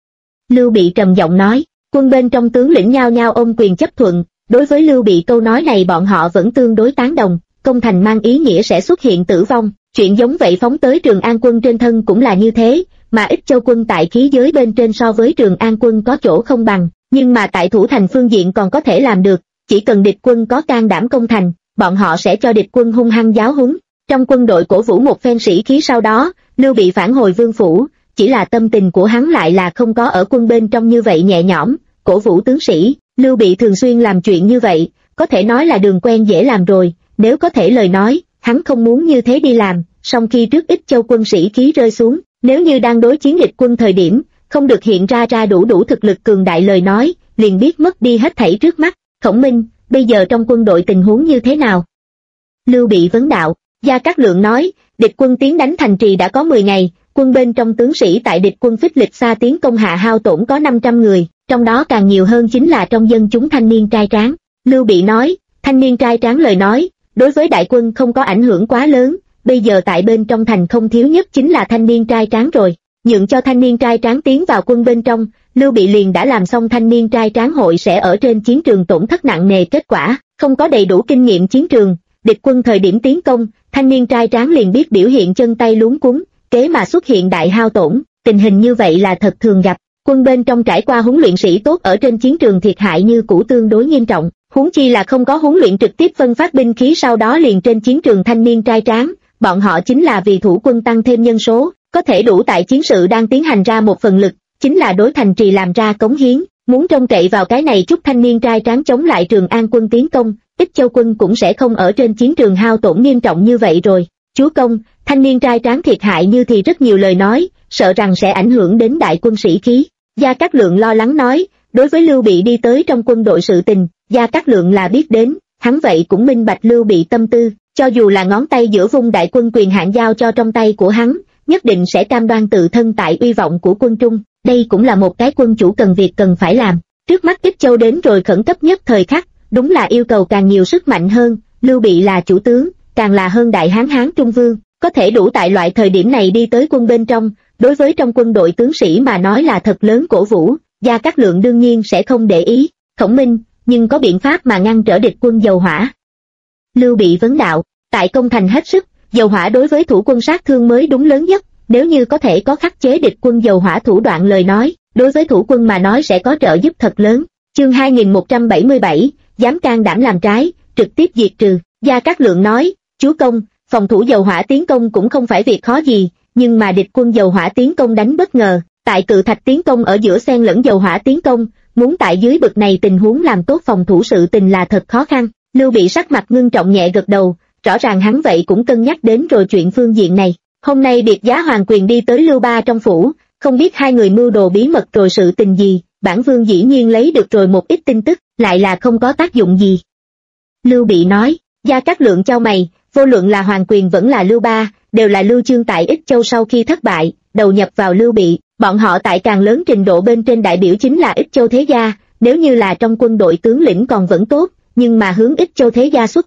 Lưu Bị trầm giọng nói, quân bên trong tướng lĩnh nhao nhao ôm quyền chấp thuận, đối với Lưu Bị câu nói này bọn họ vẫn tương đối tán đồng, công thành mang ý nghĩa sẽ xuất hiện tử vong, chuyện giống vậy phóng tới Trường An quân trên thân cũng là như thế, mà Ích Châu quân tại khí giới bên trên so với Trường An quân có chỗ không bằng, nhưng mà tại thủ thành phương diện còn có thể làm được, chỉ cần địch quân có can đảm công thành, bọn họ sẽ cho địch quân hung hăng giáo huấn. Trong quân đội cổ vũ một phen sĩ khí sau đó, Lưu Bị phản hồi vương phủ, chỉ là tâm tình của hắn lại là không có ở quân bên trong như vậy nhẹ nhõm, cổ vũ tướng sĩ, Lưu Bị thường xuyên làm chuyện như vậy, có thể nói là đường quen dễ làm rồi, nếu có thể lời nói, hắn không muốn như thế đi làm, song khi trước Ích Châu quân sĩ khí rơi xuống, nếu như đang đối chiến địch quân thời điểm, không được hiện ra đủ thực lực cường đại lời nói, liền biết mất đi hết thảy trước mắt. Khổng Minh, bây giờ trong quân đội tình huống như thế nào? Lưu Bị vấn đạo. Gia Cát Lượng nói, địch quân tiến đánh thành trì đã có 10 ngày, quân bên trong tướng sĩ tại địch quân Phích Lịch Sa tiến công hạ hao tổn có 500 người, trong đó càng nhiều hơn chính là trong dân chúng thanh niên trai tráng. Lưu Bị nói, thanh niên trai tráng lời nói, đối với đại quân không có ảnh hưởng quá lớn, bây giờ tại bên trong thành không thiếu nhất chính là thanh niên trai tráng rồi. Nhượng cho thanh niên trai tráng tiến vào quân bên trong, Lưu Bị liền đã làm xong thanh niên trai tráng hội sẽ ở trên chiến trường tổn thất nặng nề kết quả, không có đầy đủ kinh nghiệm chiến trường, địch quân thời điểm tiến công, thanh niên trai tráng liền biết biểu hiện chân tay luống cuống, kế mà xuất hiện đại hao tổn, tình hình như vậy là thật thường gặp. Quân bên trong trải qua huấn luyện sĩ tốt ở trên chiến trường thiệt hại như cũ tương đối nghiêm trọng, huống chi là không có huấn luyện trực tiếp phân phát binh khí sau đó liền trên chiến trường thanh niên trai tráng, bọn họ chính là vì thủ quân tăng thêm nhân số, có thể đủ tại chiến sự đang tiến hành ra một phần lực, chính là đối thành trì làm ra cống hiến, muốn trông cậy vào cái này chút thanh niên trai tráng chống lại Trường An quân tiến công, Ích Châu quân cũng sẽ không ở trên chiến trường hao tổn nghiêm trọng như vậy rồi. Chúa công, thanh niên trai tráng thiệt hại như thì rất nhiều lời nói, sợ rằng sẽ ảnh hưởng đến đại quân sĩ khí. Gia Cát Lượng lo lắng nói, đối với Lưu Bị đi tới trong quân đội sự tình, Gia Cát Lượng là biết đến, hắn vậy cũng minh bạch Lưu Bị tâm tư, cho dù là ngón tay giữa vung đại quân quyền hạn giao cho trong tay của hắn, nhất định sẽ cam đoan tự thân tại uy vọng của quân trung, đây cũng là một cái quân chủ cần việc cần phải làm. Trước mắt Ích Châu đến rồi khẩn cấp nhất thời khắc, đúng là yêu cầu càng nhiều sức mạnh hơn, Lưu Bị là chủ tướng, càng là hơn đại hán Trung Vương, có thể đủ tại loại thời điểm này đi tới quân bên trong, đối với trong quân đội tướng sĩ mà nói là thật lớn cổ vũ, Gia Cát Lượng đương nhiên sẽ không để ý. Khổng Minh, nhưng có biện pháp mà ngăn trở địch quân dầu hỏa? Lưu Bị vấn đạo, tại công thành hết sức, dầu hỏa đối với thủ quân sát thương mới đúng lớn nhất, nếu như có thể có khắc chế địch quân dầu hỏa thủ đoạn lời nói, đối với thủ quân mà nói sẽ có trợ giúp thật lớn. Chương 2177, dám can đảm làm trái, trực tiếp diệt trừ. Gia Cát Lượng nói, chúa công, phòng thủ dầu hỏa tiến công cũng không phải việc khó gì, nhưng mà địch quân dầu hỏa tiến công đánh bất ngờ, tại cự thạch tiến công ở giữa xen lẫn dầu hỏa tiến công, muốn tại dưới bực này tình huống làm tốt phòng thủ sự tình là thật khó khăn. Lưu Bị sắc mặt ngưng trọng nhẹ gật đầu, rõ ràng hắn vậy cũng cân nhắc đến rồi chuyện phương diện này. Hôm nay biệt giá Hoàng Quyền đi tới Lưu Ba trong phủ, không biết hai người mưu đồ bí mật rồi sự tình gì, bản vương dĩ nhiên lấy được rồi một ít tin tức, lại là không có tác dụng gì. Lưu Bị nói, Gia Cát Lượng chau mày, vô luận là Hoàng Quyền vẫn là Lưu Ba, đều là Lưu Chương tại Ích Châu sau khi thất bại, đầu nhập vào Lưu Bị, bọn họ tại càng lớn trình độ bên trên đại biểu chính là Ích Châu thế gia, nếu như là trong quân đội tướng lĩnh còn vẫn tốt, nhưng mà hướng Ích Châu thế gia xuất thủ,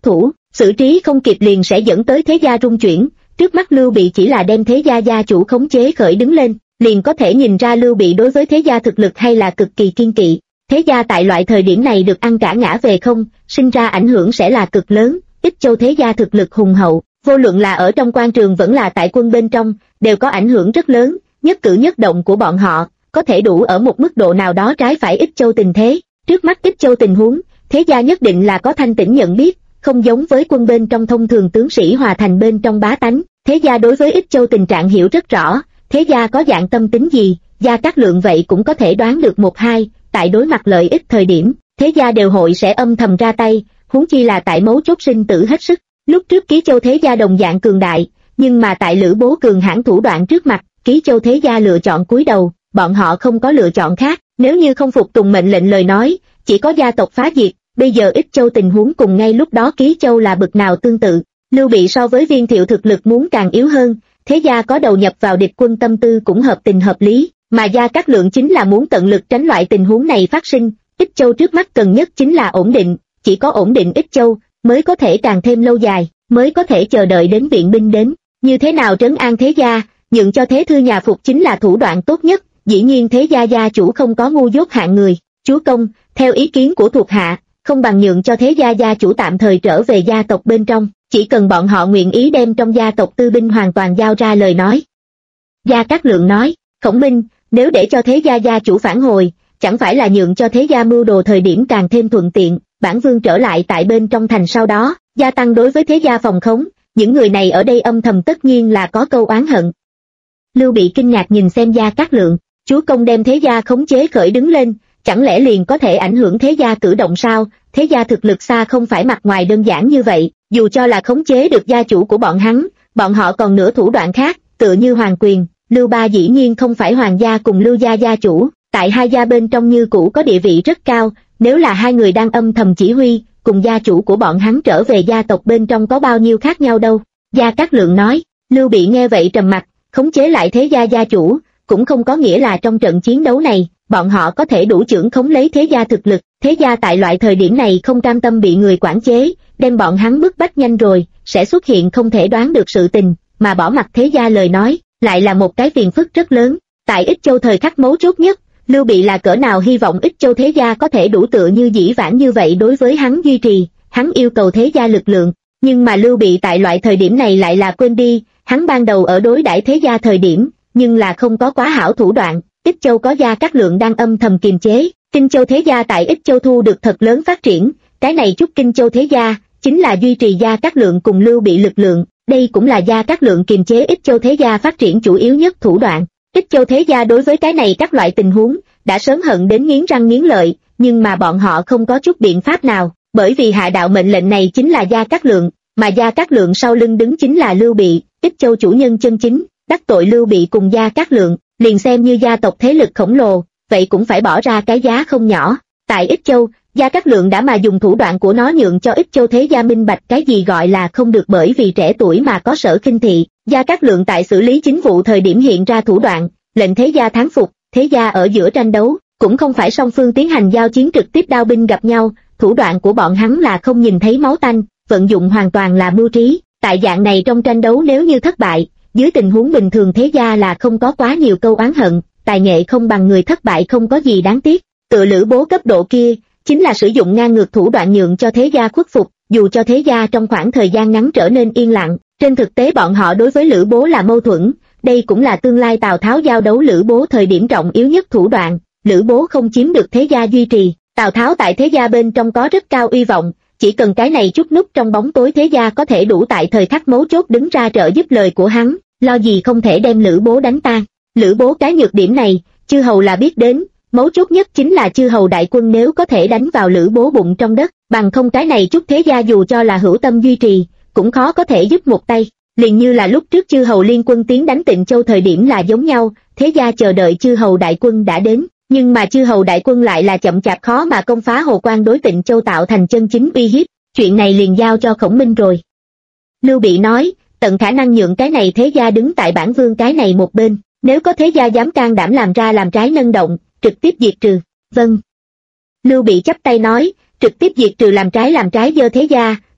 xử trí không kịp liền sẽ dẫn tới thế gia rung chuyển. Trước mắt Lưu Bị chỉ là đem thế gia gia chủ khống chế khởi đứng lên, liền có thể nhìn ra Lưu Bị đối với thế gia thực lực hay là cực kỳ kiên kỵ. Thế gia tại loại thời điểm này được ăn cả ngã về không, sinh ra ảnh hưởng sẽ là cực lớn. Ích Châu thế gia thực lực hùng hậu, vô luận là ở trong quan trường vẫn là tại quân bên trong, đều có ảnh hưởng rất lớn, nhất cử nhất động của bọn họ, có thể đủ ở một mức độ nào đó trái phải Ích Châu tình thế. Trước mắt Ích Châu tình huống, thế gia nhất định là có thanh tỉnh nhận biết, không giống với quân bên trong thông thường tướng sĩ hòa thành bên trong bá tánh. Thế gia đối với Ích Châu tình trạng hiểu rất rõ, thế gia có dạng tâm tính gì, Gia Cát Lượng vậy cũng có thể đoán được một hai. Tại đối mặt lợi ích thời điểm, thế gia đều hội sẽ âm thầm ra tay, huống chi là tại mấu chốt sinh tử hết sức. Lúc trước Ký Châu thế gia đồng dạng cường đại, nhưng mà tại Lữ Bố cường hãn thủ đoạn trước mặt, Ký Châu thế gia lựa chọn cúi đầu, bọn họ không có lựa chọn khác, nếu như không phục tùng mệnh lệnh lời nói, chỉ có gia tộc phá diệt. Bây giờ Ích Châu tình huống cùng ngay lúc đó Ký Châu là bực nào tương tự. Lưu Bị so với Viên Thiệu thực lực muốn càng yếu hơn, thế gia có đầu nhập vào địch quân tâm tư cũng hợp tình hợp lý, mà Gia Cát Lượng chính là muốn tận lực tránh loại tình huống này phát sinh. Ích Châu trước mắt cần nhất chính là ổn định, chỉ có ổn định Ích Châu mới có thể càng thêm lâu dài, mới có thể chờ đợi đến viện binh đến. Như thế nào trấn an thế gia, nhượng cho thế thư nhà phục chính là thủ đoạn tốt nhất. Dĩ nhiên thế gia gia chủ không có ngu dốt hạng người. Chúa công, theo ý kiến của thuộc hạ, không bằng nhượng cho thế gia gia chủ tạm thời trở về gia tộc bên trong, chỉ cần bọn họ nguyện ý đem trong gia tộc tư binh hoàn toàn giao ra lời nói. Gia Cát Lượng nói, Khổng Minh, nếu để cho thế gia gia chủ phản hồi, chẳng phải là nhượng cho thế gia mưu đồ thời điểm càng thêm thuận tiện. Bản vương trở lại tại bên trong thành sau đó, gia tăng đối với thế gia phòng khống, những người này ở đây âm thầm tất nhiên là có câu oán hận. Lưu Bị kinh ngạc nhìn xem Gia Cát Lượng, chúa công đem thế gia khống chế khởi đứng lên, chẳng lẽ liền có thể ảnh hưởng thế gia cử động sao? Thế gia thực lực xa không phải mặt ngoài đơn giản như vậy, dù cho là khống chế được gia chủ của bọn hắn, bọn họ còn nửa thủ đoạn khác, tựa như hoàng quyền. Lưu Ba dĩ nhiên không phải hoàng gia cùng Lưu gia gia chủ, tại hai gia bên trong như cũ có địa vị rất cao, nếu là hai người đang âm thầm chỉ huy, cùng gia chủ của bọn hắn trở về gia tộc bên trong có bao nhiêu khác nhau đâu. Gia Cát Lượng nói. Lưu Bị nghe vậy trầm mặt, khống chế lại thế gia gia chủ, cũng không có nghĩa là trong trận chiến đấu này, bọn họ có thể đủ chưởng khống lấy thế gia thực lực. Thế gia tại loại thời điểm này không cam tâm bị người quản chế, đem bọn hắn bức bách nhanh rồi, sẽ xuất hiện không thể đoán được sự tình, mà bỏ mặc thế gia lời nói, lại là một cái phiền phức rất lớn. Tại Ích Châu thời khắc mấu chốt nhất, Lưu Bị là cỡ nào hy vọng Ích Châu thế gia có thể đủ tựa như dĩ vãng như vậy đối với hắn duy trì, hắn yêu cầu thế gia lực lượng, nhưng mà Lưu Bị tại loại thời điểm này lại là quên đi, hắn ban đầu ở đối đãi thế gia thời điểm, nhưng là không có quá hảo thủ đoạn. Ích Châu có Gia Cát Lượng đang âm thầm kiềm chế, Kinh Châu thế gia tại Ích Châu thu được thật lớn phát triển, cái này chút Kinh Châu thế gia chính là duy trì Gia Cát Lượng cùng Lưu Bị lực lượng, đây cũng là Gia Cát Lượng kiềm chế Ích Châu thế gia phát triển chủ yếu nhất thủ đoạn. Ích Châu thế gia đối với cái này các loại tình huống đã sớm hận đến nghiến răng nghiến lợi, nhưng mà bọn họ không có chút biện pháp nào, bởi vì hạ đạo mệnh lệnh này chính là Gia Cát Lượng, mà Gia Cát Lượng sau lưng đứng chính là Lưu Bị. Ích Châu chủ nhân chân chính đắc tội Lưu Bị cùng Gia Cát Lượng, liền xem như gia tộc thế lực khổng lồ, vậy cũng phải bỏ ra cái giá không nhỏ. Tại Ích Châu, Gia Cát Lượng đã mà dùng thủ đoạn của nó nhượng cho Ích Châu thế gia minh bạch cái gì gọi là không được bởi vì trẻ tuổi mà có sở khinh thị. Gia Cát Lượng tại xử lý chính vụ thời điểm hiện ra thủ đoạn, lệnh thế gia thắng phục, thế gia ở giữa tranh đấu, cũng không phải song phương tiến hành giao chiến trực tiếp đao binh gặp nhau, thủ đoạn của bọn hắn là không nhìn thấy máu tanh, vận dụng hoàn toàn là mưu trí. Tại dạng này trong tranh đấu nếu như thất bại, dưới tình huống bình thường thế gia là không có quá nhiều câu oán hận, tài nghệ không bằng người thất bại không có gì đáng tiếc. Tựa Lữ Bố cấp độ kia, chính là sử dụng ngang ngược thủ đoạn nhượng cho thế gia khuất phục, dù cho thế gia trong khoảng thời gian ngắn trở nên yên lặng, trên thực tế bọn họ đối với Lữ Bố là mâu thuẫn, đây cũng là tương lai Tào Tháo giao đấu Lữ Bố thời điểm trọng yếu nhất thủ đoạn. Lữ Bố không chiếm được thế gia duy trì, Tào Tháo tại thế gia bên trong có rất cao uy vọng, chỉ cần cái này chút núp trong bóng tối thế gia có thể đủ tại thời khắc mấu chốt đứng ra trợ giúp lời của hắn, lo gì không thể đem Lữ Bố đánh tan. Lữ Bố cái nhược điểm này, chư hầu là biết đến, mấu chốt nhất chính là chư hầu đại quân nếu có thể đánh vào Lữ Bố bụng trong đất, bằng không cái này chút thế gia dù cho là hữu tâm duy trì, cũng khó có thể giúp một tay. Liền như là lúc trước chư hầu liên quân tiến đánh Tịnh Châu thời điểm là giống nhau, thế gia chờ đợi chư hầu đại quân đã đến, nhưng mà chư hầu đại quân lại là chậm chạp khó mà công phá Hồ Quan đối Tịnh Châu tạo thành chân chính uy hiếp, chuyện này liền giao cho Khổng Minh rồi. Lưu Bị nói, tận khả năng nhượng cái này thế gia đứng tại bản vương cái này một bên, nếu có thế gia dám can đảm làm ra làm trái nâng động, trực tiếp diệt trừ. Vâng. Lưu Bị chắp tay nói, trực tiếp diệt trừ làm trái dơ thế gia,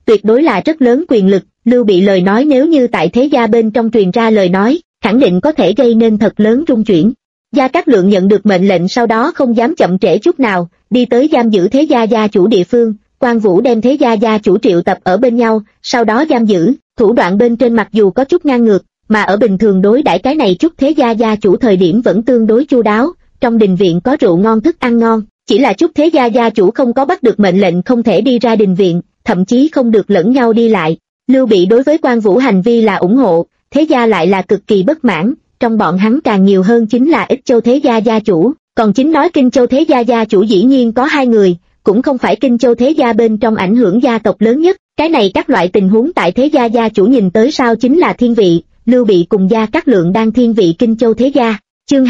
tuyệt đối là rất lớn quyền lực. Lưu Bị lời nói nếu như tại thế gia bên trong truyền ra lời nói, khẳng định có thể gây nên thật lớn rung chuyển. Gia Cát Lượng nhận được mệnh lệnh sau đó không dám chậm trễ chút nào, đi tới giam giữ thế gia gia chủ địa phương. Quan Vũ đem thế gia gia chủ triệu tập ở bên nhau, sau đó giam giữ. Thủ đoạn bên trên mặc dù có chút ngang ngược, mà ở bình thường đối đãi cái này chút thế gia gia chủ thời điểm vẫn tương đối chu đáo. Trong đình viện có rượu ngon thức ăn ngon, chỉ là chút thế gia gia chủ không có bắt được mệnh lệnh không thể đi ra đình viện, thậm chí không được lẫn nhau đi lại. Lưu Bị đối với Quan Vũ hành vi là ủng hộ, thế gia lại là cực kỳ bất mãn. Trong bọn hắn càng nhiều hơn chính là Ích Châu thế gia gia chủ, còn chính nói Kinh Châu thế gia gia chủ dĩ nhiên có 2 người, cũng không phải Kinh Châu thế gia bên trong ảnh hưởng gia tộc lớn nhất. Cái này các loại tình huống tại thế gia gia chủ nhìn tới sao chính là thiên vị. Lưu Bị cùng Gia Cát Lượng đang thiên vị Kinh Châu thế gia. Chương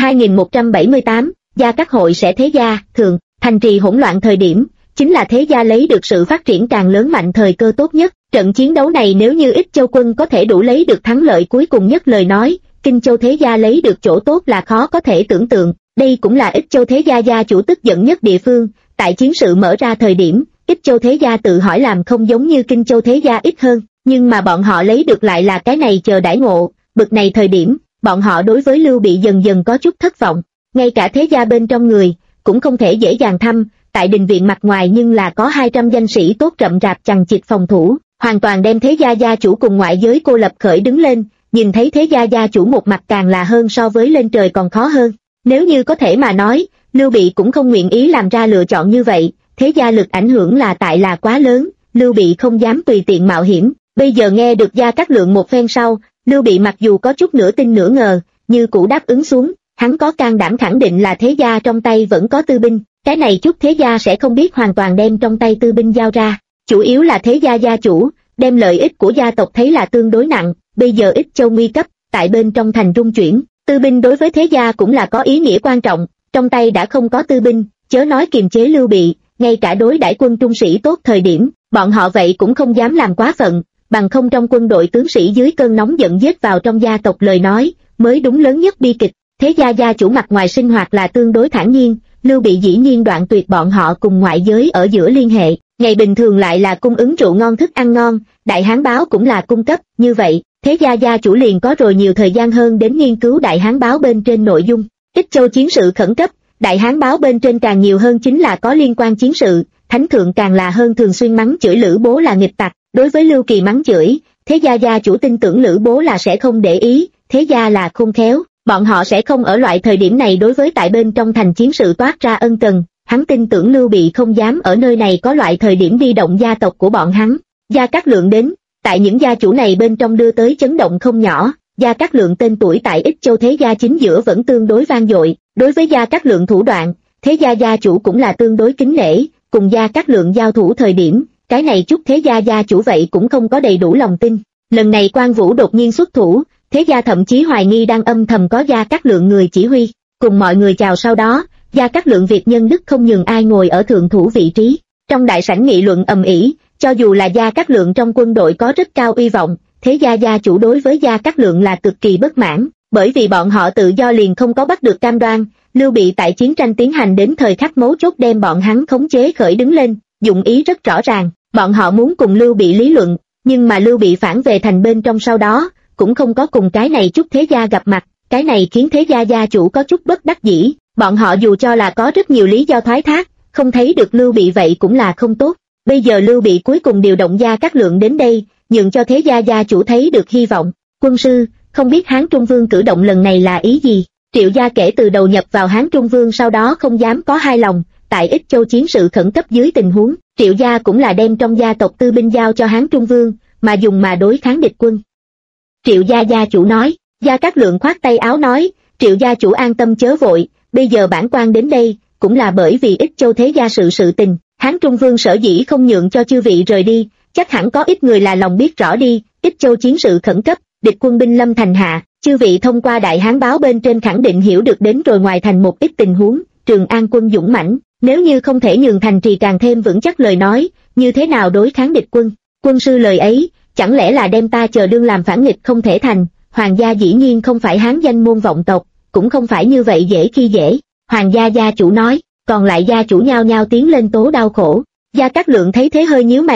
2178, Gia Cát hội sẽ thế gia. Thường thành trì hỗn loạn thời điểm, chính là thế gia lấy được sự phát triển càng lớn mạnh thời cơ tốt nhất. Trận chiến đấu này nếu như Ích Châu quân có thể đủ lấy được thắng lợi cuối cùng nhất lời nói, Kinh Châu thế gia lấy được chỗ tốt là khó có thể tưởng tượng. Đây cũng là Ích Châu thế gia gia chủ tức giận nhất địa phương. Tại chiến sự mở ra thời điểm, Ích Châu thế gia tự hỏi làm không giống như Kinh Châu thế gia ít hơn, nhưng mà bọn họ lấy được lại là cái này chờ đãi ngộ. Bực này thời điểm, bọn họ đối với Lưu Bị dần dần có chút thất vọng. Ngay cả thế gia bên trong người cũng không thể dễ dàng thăm. Tại đình viện mặt ngoài nhưng là có 200 danh sĩ tốt rậm rạp chằng chịt phòng thủ, hoàn toàn đem thế gia gia chủ cùng ngoại giới cô lập khởi đứng lên. Nhìn thấy thế gia gia chủ một mặt càng là hơn so với lên trời còn khó hơn. Nếu như có thể mà nói, Lưu Bị cũng không nguyện ý làm ra lựa chọn như vậy. Thế gia lực ảnh hưởng là tại là quá lớn, Lưu Bị không dám tùy tiện mạo hiểm. Bây giờ nghe được Gia Cát Lượng một phen sau, Lưu Bị mặc dù có chút nửa tin nửa ngờ, như cũ đáp ứng xuống. Hắn có can đảm khẳng định là thế gia trong tay vẫn có tư binh, cái này chút thế gia sẽ không biết hoàn toàn đem trong tay tư binh giao ra. Chủ yếu là thế gia gia chủ đem lợi ích của gia tộc thấy là tương đối nặng. Bây giờ Ích Châu nguy cấp, tại bên trong thành rung chuyển, tư binh đối với thế gia cũng là có ý nghĩa quan trọng. Trong tay đã không có tư binh, chớ nói kiềm chế Lưu Bị, ngay cả đối đãi quân trung sĩ tốt thời điểm, bọn họ vậy cũng không dám làm quá phận, bằng không trong quân đội tướng sĩ dưới cơn nóng giận giết vào trong gia tộc lời nói, mới đúng lớn nhất bi kịch. Thế gia gia chủ mặt ngoài sinh hoạt là tương đối thản nhiên, Lưu Bị dĩ nhiên đoạn tuyệt bọn họ cùng ngoại giới ở giữa liên hệ, ngày bình thường lại là cung ứng rượu ngon thức ăn ngon, Đại Hán báo cũng là cung cấp, như vậy, thế gia gia chủ liền có rồi nhiều thời gian hơn đến nghiên cứu Đại Hán báo bên trên nội dung. Ích Châu chiến sự khẩn cấp, Đại Hán báo bên trên càng nhiều hơn chính là có liên quan chiến sự, Thánh thượng càng là hơn thường xuyên mắng chửi Lữ Bố là nghịch tặc. Đối với Lưu Kỳ mắng chửi, thế gia gia chủ tin tưởng Lữ Bố là sẽ không để ý, thế gia là khôn khéo, bọn họ sẽ không ở loại thời điểm này đối với tại bên trong thành chiến sự toát ra ân cần. Hắn tin tưởng Lưu Bị không dám ở nơi này có loại thời điểm đi động gia tộc của bọn hắn. Gia Cát Lượng đến, tại những gia chủ này bên trong đưa tới chấn động không nhỏ. Gia Cát Lượng tên tuổi tại Ích Châu thế gia chính giữa vẫn tương đối vang dội. Đối với Gia Cát Lượng thủ đoạn, thế gia gia chủ cũng là tương đối kính nể. Cùng Gia Cát Lượng giao thủ thời điểm, cái này chút thế gia gia chủ vậy cũng không có đầy đủ lòng tin. Lần này Quan Vũ đột nhiên xuất thủ, thế gia thậm chí hoài nghi đang âm thầm có Gia Cát Lượng người chỉ huy. Cùng mọi người chào sau đó, Gia Cát Lượng việc nhân đức không nhường ai ngồi ở thượng thủ vị trí. Trong đại sảnh nghị luận ầm ĩ, cho dù là Gia Cát Lượng trong quân đội có rất cao uy vọng, thế gia gia chủ đối với Gia Cát Lượng là cực kỳ bất mãn, bởi vì bọn họ tự do liền không có bắt được cam đoan. Lưu Bị tại chiến tranh tiến hành đến thời khắc mấu chốt đem bọn hắn khống chế khởi đứng lên, dụng ý rất rõ ràng, bọn họ muốn cùng Lưu Bị lý luận, nhưng mà Lưu Bị phản về thành bên trong sau đó, cũng không có cùng cái này chút thế gia gặp mặt, cái này khiến thế gia gia chủ có chút bất đắc dĩ, bọn họ dù cho là có rất nhiều lý do thoái thác, không thấy được Lưu Bị vậy cũng là không tốt. Bây giờ Lưu Bị cuối cùng điều động Gia Cát Lượng đến đây, nhường cho thế gia gia chủ thấy được hy vọng. Quân sư, không biết Hán Trung Vương cử động lần này là ý gì? Triệu gia kể từ đầu nhập vào Hán Trung Vương sau đó không dám có hai lòng, tại Ích Châu chiến sự khẩn cấp dưới tình huống, Triệu gia cũng là đem trong gia tộc tư binh giao cho Hán Trung Vương, mà dùng mà đối kháng địch quân. Triệu gia gia chủ nói. Gia Cát Lượng khoát tay áo nói, Triệu gia chủ an tâm chớ vội, bây giờ bản quan đến đây, cũng là bởi vì Ích Châu thế gia sự tình, Hán Trung Vương sở dĩ không nhượng cho chư vị rời đi, chắc hẳn có ít người là lòng biết rõ đi. Ích Châu chiến sự khẩn cấp, địch quân binh lâm thành hạ, chư vị thông qua Đại Hán báo bên trên khẳng định hiểu được đến rồi ngoài thành một ít tình huống, Trường An quân dũng mãnh, nếu như không thể nhường thành trì càng thêm vững chắc lời nói, như thế nào đối kháng địch quân? Quân sư lời ấy, chẳng lẽ là đem ta chờ đương làm phản nghịch không thể thành? Hoàng gia dĩ nhiên không phải Hán danh môn vọng tộc, cũng không phải như vậy dễ khi dễ. Hoàng gia gia chủ nói, còn lại gia chủ nhao nhao tiến lên tố đau khổ. Gia Cát Lượng thấy thế hơi nhíu mày,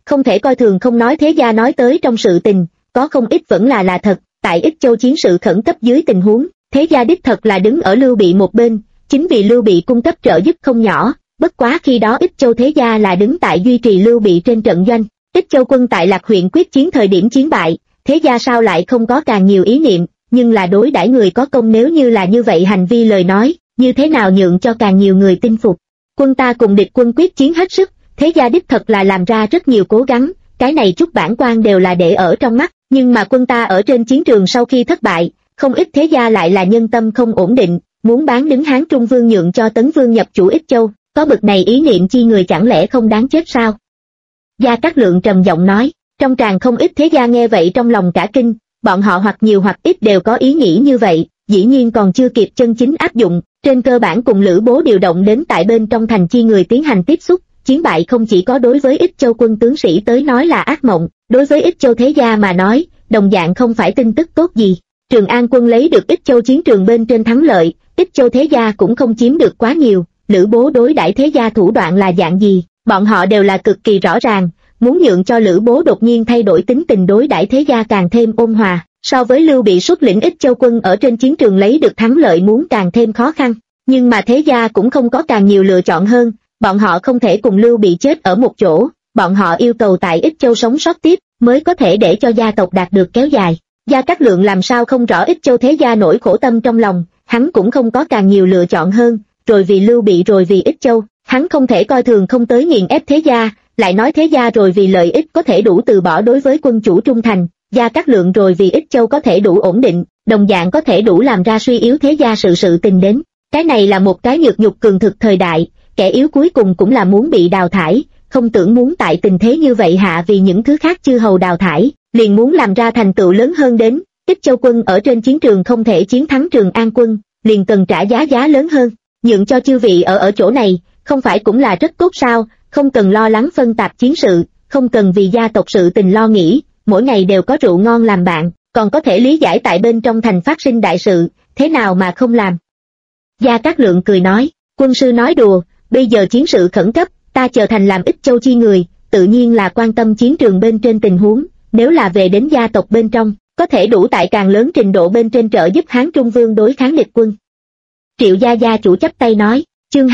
không thể coi thường không nói thế gia nói tới trong sự tình, có không ít vẫn là thật, tại Ích Châu chiến sự khẩn cấp dưới tình huống, thế gia đích thật là đứng ở Lưu Bị một bên, chính vì Lưu Bị cung cấp trợ giúp không nhỏ, bất quá khi đó Ích Châu thế gia là đứng tại duy trì Lưu Bị trên trận doanh, Ích Châu quân tại Lạc huyện quyết chiến thời điểm chiến bại, thế gia sao lại không có càng nhiều ý niệm, nhưng là đối đãi người có công nếu như là như vậy hành vi lời nói, như thế nào nhượng cho càng nhiều người tin phục. Quân ta cùng địch quân quyết chiến hết sức, thế gia đích thật là làm ra rất nhiều cố gắng, cái này chút bản quan đều là để ở trong mắt, nhưng mà quân ta ở trên chiến trường sau khi thất bại, không ít thế gia lại là nhân tâm không ổn định, muốn bán đứng Hán Trung Vương nhượng cho Tấn Vương nhập chủ Ích Châu, có bực này ý niệm chi người chẳng lẽ không đáng chết sao? Gia Cát Lượng trầm giọng nói, trong tràng không ít thế gia nghe vậy trong lòng cả kinh, bọn họ hoặc nhiều hoặc ít đều có ý nghĩ như vậy, dĩ nhiên còn chưa kịp chân chính áp dụng, trên cơ bản cùng Lữ Bố điều động đến tại bên trong thành chi người tiến hành tiếp xúc, chiến bại không chỉ có đối với Ích Châu quân tướng sĩ tới nói là ác mộng, đối với Ích Châu thế gia mà nói, đồng dạng không phải tin tức tốt gì. Trường An quân lấy được Ích Châu chiến trường bên trên thắng lợi, Ích Châu thế gia cũng không chiếm được quá nhiều, Lữ Bố đối đãi thế gia thủ đoạn là dạng gì, bọn họ đều là cực kỳ rõ ràng, muốn nhượng cho Lữ Bố đột nhiên thay đổi tính tình đối đãi thế gia càng thêm ôn hòa, so với Lưu Bị xuất lĩnh Ích Châu quân ở trên chiến trường lấy được thắng lợi muốn càng thêm khó khăn, nhưng mà thế gia cũng không có càng nhiều lựa chọn hơn, bọn họ không thể cùng Lưu Bị chết ở một chỗ, bọn họ yêu cầu tại Ích Châu sống sót tiếp, mới có thể để cho gia tộc đạt được kéo dài. Gia Cát Lượng làm sao không rõ Ích Châu thế gia nỗi khổ tâm trong lòng, hắn cũng không có càng nhiều lựa chọn hơn, rồi vì Lưu Bị rồi vì Ích Châu, hắn không thể coi thường không tới nghiền ép thế gia, lại nói thế gia rồi vì lợi ích có thể đủ từ bỏ đối với quân chủ trung thành, Gia Cát Lượng rồi vì Ích Châu có thể đủ ổn định, đồng dạng có thể đủ làm ra suy yếu thế gia sự tình đến. Cái này là một cái nhược nhục cường thực thời đại, kẻ yếu cuối cùng cũng là muốn bị đào thải, không tưởng muốn tại tình thế như vậy hạ vì những thứ khác chư hầu đào thải, liền muốn làm ra thành tựu lớn hơn đến, Ích Châu quân ở trên chiến trường không thể chiến thắng Trường An quân, liền cần trả giá lớn hơn, nhượng cho chư vị ở chỗ này, không phải cũng là rất tốt sao, không cần lo lắng phân tạp chiến sự, không cần vì gia tộc sự tình lo nghĩ, mỗi ngày đều có rượu ngon làm bạn, còn có thể lý giải tại bên trong thành phát sinh đại sự, thế nào mà không làm. Gia Cát Lượng cười nói, quân sư nói đùa, bây giờ chiến sự khẩn cấp, ta trở thành làm Ích Châu chi người, tự nhiên là quan tâm chiến trường bên trên tình huống, nếu là về đến gia tộc bên trong, có thể đủ tại càng lớn trình độ bên trên trợ giúp Hán Trung Vương đối kháng địch quân. Triệu gia gia chủ chắp tay nói, chương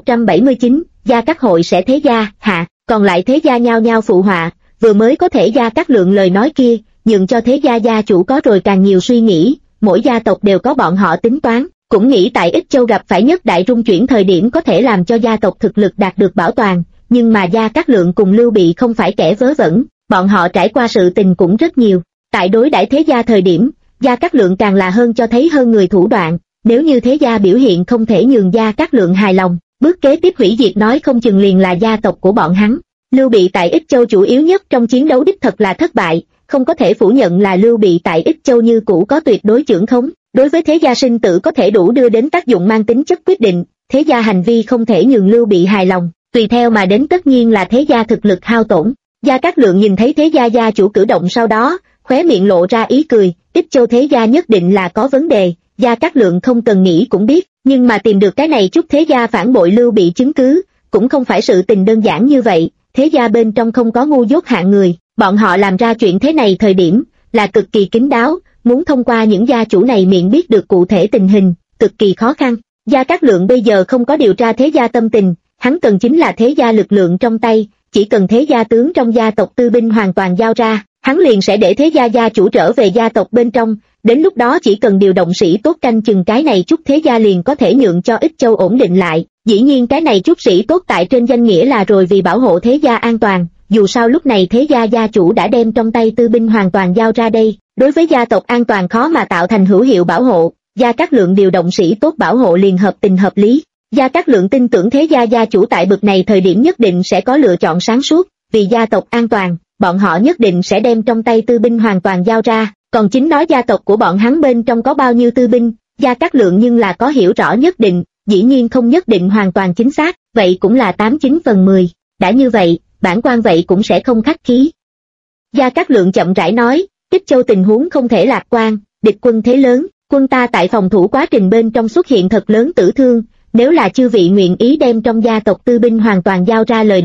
2179, Gia Cát hội sẽ thế gia, hạ, còn lại thế gia nhao nhao phụ họa, vừa mới có thể Gia Cát Lượng lời nói kia, nhượng cho thế gia gia chủ có rồi càng nhiều suy nghĩ, mỗi gia tộc đều có bọn họ tính toán, cũng nghĩ tại Ích Châu gặp phải nhất đại rung chuyển thời điểm có thể làm cho gia tộc thực lực đạt được bảo toàn, nhưng mà Gia Cát Lượng cùng Lưu Bị không phải kẻ vớ vẩn, bọn họ trải qua sự tình cũng rất nhiều, tại đối đãi thế gia thời điểm, Gia Cát Lượng càng là hơn cho thấy hơn người thủ đoạn, nếu như thế gia biểu hiện không thể nhường Gia Cát Lượng hài lòng, bước kế tiếp hủy diệt nói không chừng liền là gia tộc của bọn hắn. Lưu Bị tại Ích Châu chủ yếu nhất trong chiến đấu đích thật là thất bại, không có thể phủ nhận là Lưu Bị tại Ích Châu như cũ có tuyệt đối chưởng khống, đối với thế gia sinh tử có thể đủ đưa đến tác dụng mang tính chất quyết định, thế gia hành vi không thể nhường Lưu Bị hài lòng, tùy theo mà đến tất nhiên là thế gia thực lực hao tổn. Gia Cát Lượng nhìn thấy thế gia gia chủ cử động sau đó, khóe miệng lộ ra ý cười, Ích Châu thế gia nhất định là có vấn đề, Gia Cát Lượng không cần nghĩ cũng biết, nhưng mà tìm được cái này chút thế gia phản bội Lưu Bị chứng cứ, cũng không phải sự tình đơn giản như vậy, thế gia bên trong không có ngu dốt hạng người, bọn họ làm ra chuyện thế này thời điểm, là cực kỳ kín đáo, muốn thông qua những gia chủ này miệng biết được cụ thể tình hình, cực kỳ khó khăn. Gia Cát Lượng bây giờ không có điều tra thế gia tâm tình, hắn cần chính là thế gia lực lượng trong tay, chỉ cần thế gia tướng trong gia tộc tư binh hoàn toàn giao ra, hắn liền sẽ để thế gia gia chủ trở về gia tộc bên trong, đến lúc đó chỉ cần điều động sĩ tốt canh chừng cái này chút thế gia liền có thể nhượng cho Ích Châu ổn định lại, dĩ nhiên cái này chút sĩ tốt tại trên danh nghĩa là rồi vì bảo hộ thế gia an toàn, dù sao lúc này thế gia gia chủ đã đem trong tay tư binh hoàn toàn giao ra đây, đối với gia tộc an toàn khó mà tạo thành hữu hiệu bảo hộ, Gia Cát Lượng điều động sĩ tốt bảo hộ liền hợp tình hợp lý. Gia Cát Lượng tin tưởng thế gia gia chủ tại bực này thời điểm nhất định sẽ có lựa chọn sáng suốt, vì gia tộc an toàn, bọn họ nhất định sẽ đem trong tay tư binh hoàn toàn giao ra, còn chính nói gia tộc của bọn hắn bên trong có bao nhiêu tư binh, Gia Cát Lượng nhưng là có hiểu rõ nhất định, dĩ nhiên không nhất định hoàn toàn chính xác, vậy cũng là 89/10, đã như vậy, bản quan vậy cũng sẽ không khách khí. Gia Cát Lượng chậm rãi nói, Ích Châu tình huống không thể lạc quan, địch quân thế lớn, quân ta tại phòng thủ quá trình bên trong xuất hiện thật lớn tử thương, nếu là chư vị nguyện ý đem trong gia tộc tư binh hoàn toàn giao ra lời nói,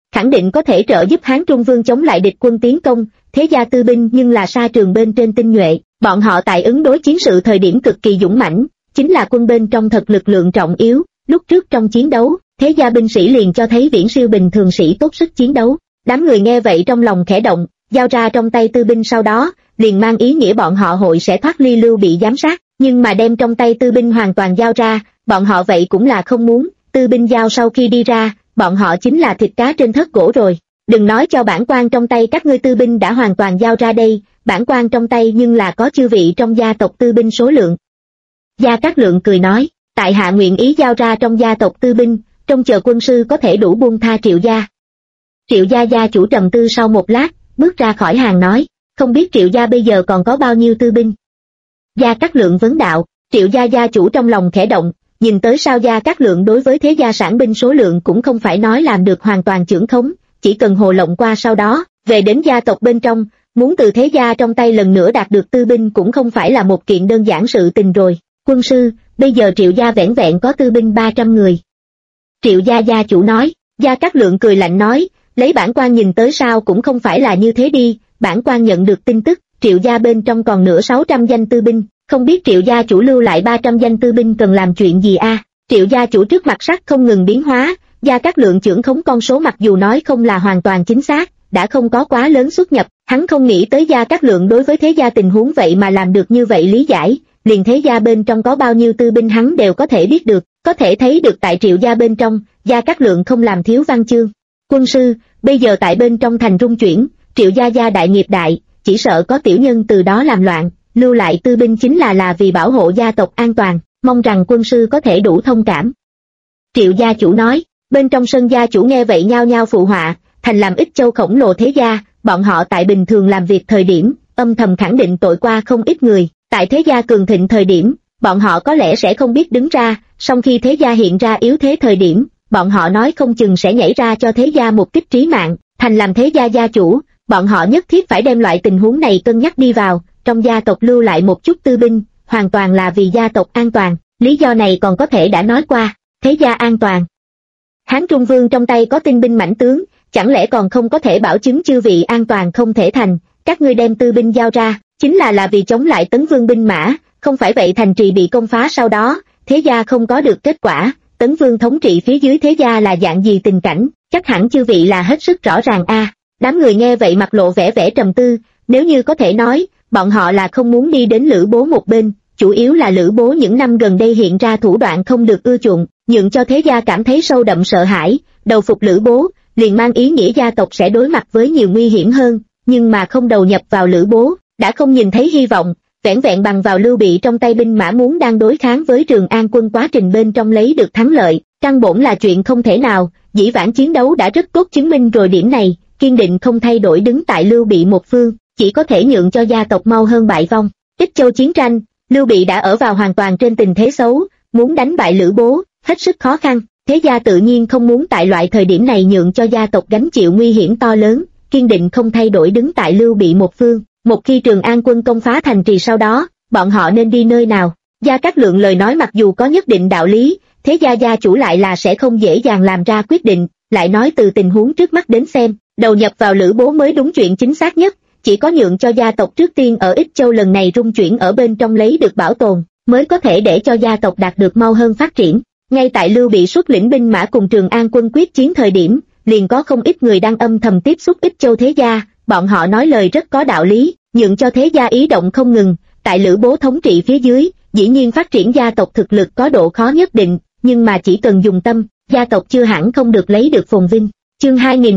khẳng định có thể trợ giúp Hán Trung Vương chống lại địch quân tiến công. Thế gia tư binh nhưng là sa trường bên trên tinh nhuệ, bọn họ tại ứng đối chiến sự thời điểm cực kỳ dũng mãnh, chính là quân bên trong thật lực lượng trọng yếu. Lúc trước trong chiến đấu, thế gia binh sĩ liền cho thấy viễn siêu bình thường sĩ tốt sức chiến đấu. Đám người nghe vậy trong lòng khẽ động, giao ra trong tay tư binh sau đó, liền mang ý nghĩa bọn họ hội sẽ thoát ly Lưu Bị giám sát, nhưng mà đem trong tay tư binh hoàn toàn giao ra, bọn họ vậy cũng là không muốn. Tư binh giao sau khi đi ra, bọn họ chính là thịt cá trên thớt gỗ rồi. Đừng nói cho bản quan trong tay các ngươi tư binh đã hoàn toàn giao ra đây, bản quan trong tay nhưng là có chư vị trong gia tộc tư binh số lượng. Gia Cát Lượng cười nói, tại hạ nguyện ý giao ra trong gia tộc tư binh, trông chờ quân sư có thể đủ buông tha Triệu gia. Triệu gia gia chủ trầm tư sau một lát, bước ra khỏi hàng nói, không biết Triệu gia bây giờ còn có bao nhiêu tư binh. Gia Cát Lượng vấn đạo, Triệu gia gia chủ trong lòng khẽ động, nhìn tới sao Gia Cát Lượng đối với thế gia sản binh số lượng cũng không phải nói làm được hoàn toàn chưởng khống, chỉ cần hồ lộng qua sau đó, về đến gia tộc bên trong, muốn từ thế gia trong tay lần nữa đạt được tư binh cũng không phải là một kiện đơn giản sự tình rồi. Quân sư, bây giờ Triệu gia vẻn vẹn có tư binh 300 người. Triệu gia gia chủ nói. Gia Cát Lượng cười lạnh nói, lấy bản quan nhìn tới sao cũng không phải là như thế đi, bản quan nhận được tin tức, Triệu gia bên trong còn nửa 600 danh tư binh, không biết Triệu gia chủ lưu lại 300 danh tư binh cần làm chuyện gì a? Triệu gia chủ trước mặt sắc không ngừng biến hóa, Gia Cát Lượng trưởng khống con số mặc dù nói không là hoàn toàn chính xác, đã không có quá lớn xuất nhập, hắn không nghĩ tới Gia Cát Lượng đối với thế gia tình huống vậy mà làm được như vậy lý giải, liền thế gia bên trong có bao nhiêu tư binh hắn đều có thể biết được, có thể thấy được tại Triệu gia bên trong, Gia Cát Lượng không làm thiếu văn chương. Quân sư, bây giờ tại bên trong thành rung chuyển, Triệu gia gia đại nghiệp đại, chỉ sợ có tiểu nhân từ đó làm loạn, lưu lại tư binh chính là vì bảo hộ gia tộc an toàn, mong rằng quân sư có thể đủ thông cảm. Triệu gia chủ nói. Bên trong sân gia chủ nghe vậy nhao nhao phụ họa, thành làm Ích Châu khổng lồ thế gia, bọn họ tại bình thường làm việc thời điểm, âm thầm khẳng định tội qua không ít người, tại thế gia cường thịnh thời điểm, bọn họ có lẽ sẽ không biết đứng ra, song khi thế gia hiện ra yếu thế thời điểm, bọn họ nói không chừng sẽ nhảy ra cho thế gia một kích trí mạng, thành làm thế gia gia chủ, bọn họ nhất thiết phải đem loại tình huống này cân nhắc đi vào, trong gia tộc lưu lại một chút tư binh, hoàn toàn là vì gia tộc an toàn, lý do này còn có thể đã nói qua, thế gia an toàn. Hán Trung Vương trong tay có tinh binh mãnh tướng, chẳng lẽ còn không có thể bảo chứng chư vị an toàn không thể thành, các ngươi đem tư binh giao ra, chính là vì chống lại Tấn Vương binh mã, không phải vậy thành trì bị công phá sau đó, thế gia không có được kết quả, Tấn Vương thống trị phía dưới thế gia là dạng gì tình cảnh, chắc hẳn chư vị là hết sức rõ ràng a. Đám người nghe vậy mặt lộ vẻ vẻ trầm tư, nếu như có thể nói, bọn họ là không muốn đi đến Lữ Bố một bên, chủ yếu là Lữ Bố những năm gần đây hiện ra thủ đoạn không được ưa chuộng, nhượng cho thế gia cảm thấy sâu đậm sợ hãi, đầu phục Lữ Bố, liền mang ý nghĩa gia tộc sẽ đối mặt với nhiều nguy hiểm hơn, nhưng mà không đầu nhập vào Lữ Bố, đã không nhìn thấy hy vọng, vẻn vẹn bằng vào Lưu Bị trong tay binh mã muốn đang đối kháng với Trường An quân quá trình bên trong lấy được thắng lợi, căn bổn là chuyện không thể nào, dĩ vãng chiến đấu đã rất tốt chứng minh rồi điểm này, kiên định không thay đổi đứng tại Lưu Bị một phương, chỉ có thể nhượng cho gia tộc mau hơn bại vong. Ích Châu chiến tranh, Lưu Bị đã ở vào hoàn toàn trên tình thế xấu, muốn đánh bại Lữ Bố, hết sức khó khăn, thế gia tự nhiên không muốn tại loại thời điểm này nhượng cho gia tộc gánh chịu nguy hiểm to lớn, kiên định không thay đổi đứng tại Lưu Bị một phương. Một khi Trường An quân công phá thành trì sau đó, bọn họ nên đi nơi nào? Gia Cát Lượng lời nói mặc dù có nhất định đạo lý, thế gia gia chủ lại là sẽ không dễ dàng làm ra quyết định, lại nói từ tình huống trước mắt đến xem, đầu nhập vào Lữ Bố mới đúng chuyện chính xác nhất, chỉ có nhượng cho gia tộc trước tiên ở Ích Châu lần này rung chuyển ở bên trong lấy được bảo tồn, mới có thể để cho gia tộc đạt được mau hơn phát triển. Ngay tại Lưu Bị xuất lĩnh binh mã cùng Trường An quân quyết chiến thời điểm, liền có không ít người đang âm thầm tiếp xúc Ích Châu thế gia, bọn họ nói lời rất có đạo lý, nhượng cho thế gia ý động không ngừng, tại Lữ Bố thống trị phía dưới, dĩ nhiên phát triển gia tộc thực lực có độ khó nhất định, nhưng mà chỉ cần dùng tâm, gia tộc chưa hẳn không được lấy được phồn vinh. Chương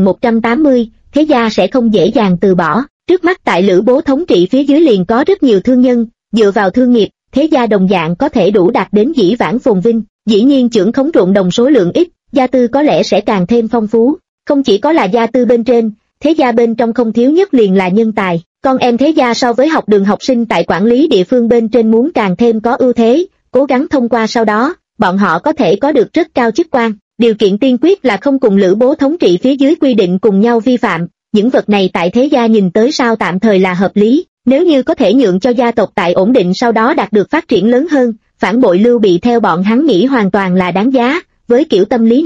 2180, thế gia sẽ không dễ dàng từ bỏ. Trước mắt tại Lữ Bố thống trị phía dưới liền có rất nhiều thương nhân, dựa vào thương nghiệp, thế gia đồng dạng có thể đủ đạt đến dĩ vãng phồn vinh, dĩ nhiên trưởng khống ruộng đồng số lượng ít, gia tư có lẽ sẽ càng thêm phong phú, không chỉ có là gia tư bên trên, thế gia bên trong không thiếu nhất liền là nhân tài, con em thế gia so với học đường học sinh tại quản lý địa phương bên trên muốn càng thêm có ưu thế, cố gắng thông qua sau đó, bọn họ có thể có được rất cao chức quan, điều kiện tiên quyết là không cùng Lữ Bố thống trị phía dưới quy định cùng nhau vi phạm. Những vật này tại thế gia nhìn tới sao tạm thời là hợp lý, nếu như có thể nhượng cho gia tộc tại ổn định sau đó đạt được phát triển lớn hơn, phản bội Lưu Bị theo bọn hắn nghĩ hoàn toàn là đáng giá, với kiểu tâm lý này,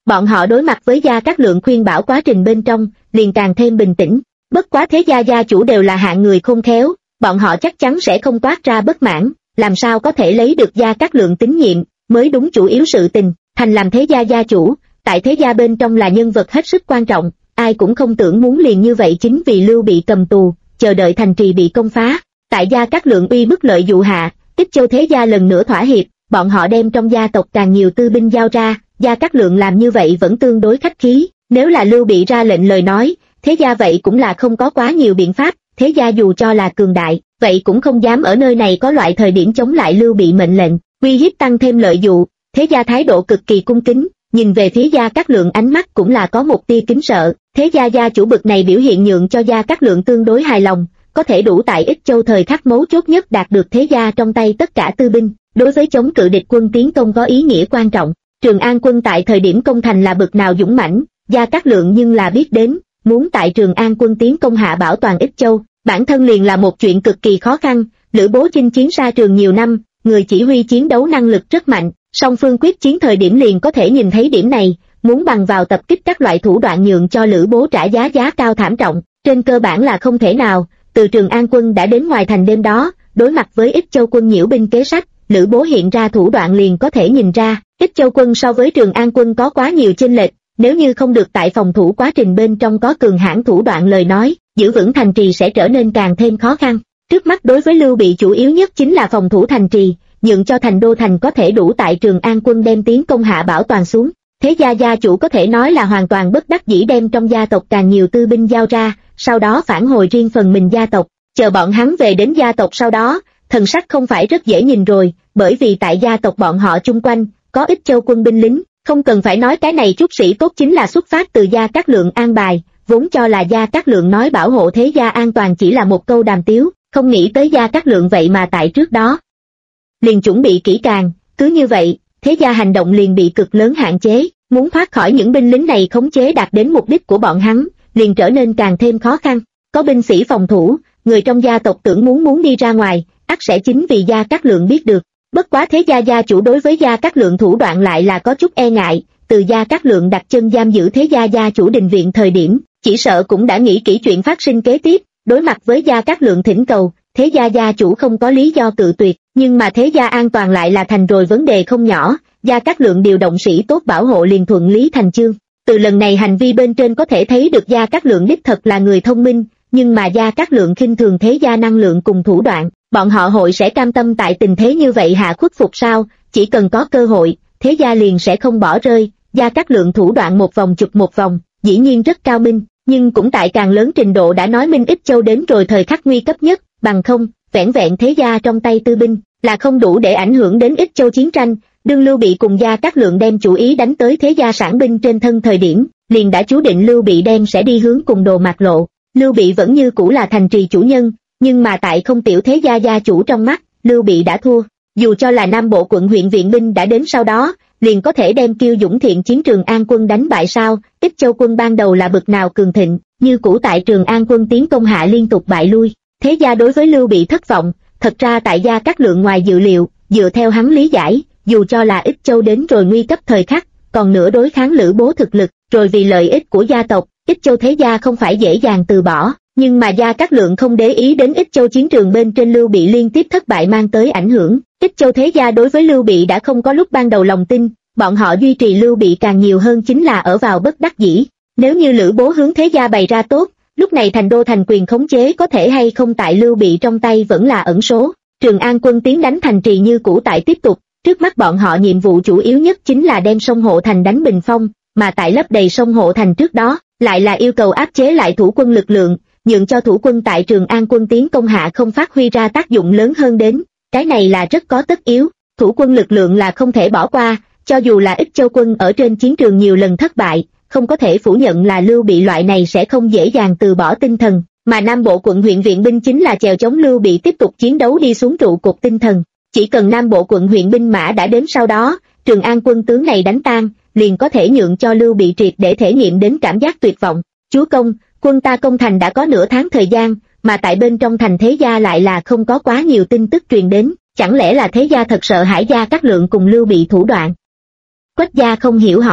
Bọn họ đối mặt với Gia Cát Lượng khuyên bảo quá trình bên trong, liền càng thêm bình tĩnh. Bất quá thế gia gia chủ đều là hạng người khôn khéo, bọn họ chắc chắn sẽ không toát ra bất mãn, làm sao có thể lấy được Gia Cát Lượng tín nhiệm, mới đúng chủ yếu sự tình. Thành làm thế gia gia chủ, tại thế gia bên trong là nhân vật hết sức quan trọng, ai cũng không tưởng muốn liền như vậy chính vì Lưu Bị cầm tù, chờ đợi thành trì bị công phá. Tại Gia Cát Lượng uy bức lợi dụ hạ, Ích Châu thế gia lần nữa thỏa hiệp, bọn họ đem trong gia tộc càng nhiều tư binh giao ra, Gia Cát Lượng làm như vậy vẫn tương đối khách khí, nếu là Lưu Bị ra lệnh lời nói, thế gia vậy cũng là không có quá nhiều biện pháp, thế gia dù cho là cường đại, vậy cũng không dám ở nơi này có loại thời điểm chống lại Lưu Bị mệnh lệnh, uy hiếp tăng thêm lợi dụ, thế gia thái độ cực kỳ cung kính, nhìn về phía Gia Cát Lượng ánh mắt cũng là có một tia kính sợ, thế gia gia chủ bực này biểu hiện nhượng cho Gia Cát Lượng tương đối hài lòng, có thể đủ tại Ích Châu thời khắc mấu chốt nhất đạt được thế gia trong tay tất cả tư binh, đối với chống cự địch quân tiến công có ý nghĩa quan trọng. Trường An quân tại thời điểm công thành là bực nào dũng mãnh, Gia Cát Lượng nhưng là biết đến, muốn tại Trường An quân tiến công hạ bảo toàn Ích Châu, bản thân liền là một chuyện cực kỳ khó khăn. Lữ Bố chinh chiến xa trường nhiều năm, người chỉ huy chiến đấu năng lực rất mạnh, song phương quyết chiến thời điểm liền có thể nhìn thấy điểm này, muốn bằng vào tập kích các loại thủ đoạn nhượng cho Lữ Bố trả giá cao thảm trọng, trên cơ bản là không thể nào. Từ Trường An quân đã đến ngoài thành đêm đó, đối mặt với Ích Châu quân nhiễu binh kế sách, Lữ Bố hiện ra thủ đoạn liền có thể nhìn ra, Ích Châu quân so với Trường An quân có quá nhiều chênh lệch, nếu như không được tại phòng thủ quá trình bên trong có cường hãn thủ đoạn lời nói, giữ vững thành trì sẽ trở nên càng thêm khó khăn. Trước mắt đối với Lưu Bị chủ yếu nhất chính là phòng thủ thành trì, nhượng cho thành đô thành có thể đủ tại Trường An quân đem tiến công hạ bảo toàn xuống. Thế gia gia chủ có thể nói là hoàn toàn bất đắc dĩ đem trong gia tộc càng nhiều tư binh giao ra, sau đó phản hồi riêng phần mình gia tộc, chờ bọn hắn về đến gia tộc sau đó, thần sắc không phải rất dễ nhìn rồi, bởi vì tại gia tộc bọn họ chung quanh, có Ích Châu quân binh lính, không cần phải nói cái này chút sĩ tốt chính là xuất phát từ Gia Cát Lượng an bài, vốn cho là Gia Cát Lượng nói bảo hộ thế gia an toàn chỉ là một câu đàm tiếu, không nghĩ tới Gia Cát Lượng vậy mà tại trước đó liền chuẩn bị kỹ càng, cứ như vậy, thế gia hành động liền bị cực lớn hạn chế, muốn thoát khỏi những binh lính này khống chế đạt đến mục đích của bọn hắn, liền trở nên càng thêm khó khăn. Có binh sĩ phòng thủ, người trong gia tộc tưởng muốn đi ra ngoài, ắt sẽ chính vì Gia Cát Lượng biết được. Bất quá thế gia gia chủ đối với Gia Cát Lượng thủ đoạn lại là có chút e ngại, từ Gia Cát Lượng đặt chân giam giữ thế gia gia chủ đình viện thời điểm, chỉ sợ cũng đã nghĩ kỹ chuyện phát sinh kế tiếp, đối mặt với Gia Cát Lượng thỉnh cầu, thế gia gia chủ không có lý do cự tuyệt, nhưng mà thế gia an toàn lại là thành rồi vấn đề không nhỏ, Gia Cát Lượng điều động sĩ tốt bảo hộ liền thuận lý thành chương. Từ lần này hành vi bên trên có thể thấy được Gia Cát Lượng đích thật là người thông minh, nhưng mà Gia Cát Lượng khinh thường thế gia năng lượng cùng thủ đoạn, bọn họ hội sẽ cam tâm tại tình thế như vậy hạ khuất phục sao? Chỉ cần có cơ hội, thế gia liền sẽ không bỏ rơi. Gia Cát Lượng thủ đoạn một vòng chụp một vòng, dĩ nhiên rất cao minh, nhưng cũng tại càng lớn trình độ đã nói minh Ích Châu đến rồi thời khắc nguy cấp nhất, bằng không, vẻn vẹn thế gia trong tay tư binh là không đủ để ảnh hưởng đến Ích Châu chiến tranh. Đương Lưu Bị cùng Gia Cát Lượng đem chủ ý đánh tới thế gia sản binh trên thân thời điểm, liền đã chú định Lưu Bị đem sẽ đi hướng cùng Đồ Mạc Lộ. Lưu Bị vẫn như cũ là thành trì chủ nhân, nhưng mà tại không tiểu thế gia gia chủ trong mắt, Lưu Bị đã thua. Dù cho là Nam Bộ quận huyện viện binh đã đến sau đó, liền có thể đem Kiêu Dũng Thiện chiến Trường An quân đánh bại sao? Ích Châu quân ban đầu là bực nào cường thịnh, như cũ tại Trường An quân tiến công hạ liên tục bại lui. Thế gia đối với Lưu Bị thất vọng, thật ra tại Gia Cát Lượng ngoài dự liệu, dựa theo hắn lý giải, dù cho là Ích Châu đến rồi nguy cấp thời khắc, còn nữa đối kháng Lữ Bố thực lực, rồi vì lợi ích của gia tộc, Ích Châu thế gia không phải dễ dàng từ bỏ. Nhưng mà Gia Cát Lượng không để ý đến Ích Châu chiến trường bên trên Lưu Bị liên tiếp thất bại mang tới ảnh hưởng. Ích Châu thế gia đối với Lưu Bị đã không có lúc ban đầu lòng tin, bọn họ duy trì Lưu Bị càng nhiều hơn chính là ở vào bất đắc dĩ. Nếu như Lữ Bố hướng thế gia bày ra tốt, lúc này thành đô thành quyền khống chế có thể hay không tại Lưu Bị trong tay vẫn là ẩn số. Trường An quân tiến đánh thành trì như cũ tại tiếp tục, trước mắt bọn họ nhiệm vụ chủ yếu nhất chính là đem sông Hộ Thành đánh bình phong, mà tại lấp đầy sông Hộ Thành trước đó, lại là yêu cầu áp chế lại thủ quân lực lượng, nhượng cho thủ quân tại Trường An quân tiến công hạ không phát huy ra tác dụng lớn hơn đến. Cái này là rất có tất yếu, thủ quân lực lượng là không thể bỏ qua, cho dù là Ích Châu quân ở trên chiến trường nhiều lần thất bại, không có thể phủ nhận là Lưu Bị loại này sẽ không dễ dàng từ bỏ tinh thần, mà Nam Bộ quận huyện viện binh chính là chèo chống Lưu Bị tiếp tục chiến đấu đi xuống trụ cột tinh thần. Chỉ cần Nam Bộ quận huyện binh mã đã đến sau đó, Trường An quân tướng này đánh tan, liền có thể nhượng cho Lưu Bị triệt để thể nghiệm đến cảm giác tuyệt vọng. Chúa công, quân ta công thành đã có nửa tháng thời gian, mà tại bên trong thành thế gia lại là không có quá nhiều tin tức truyền đến, chẳng lẽ là thế gia thật sợ hãi Gia Cát Lượng cùng Lưu Bị thủ đoạn? Quách gia không hiểu hỏi,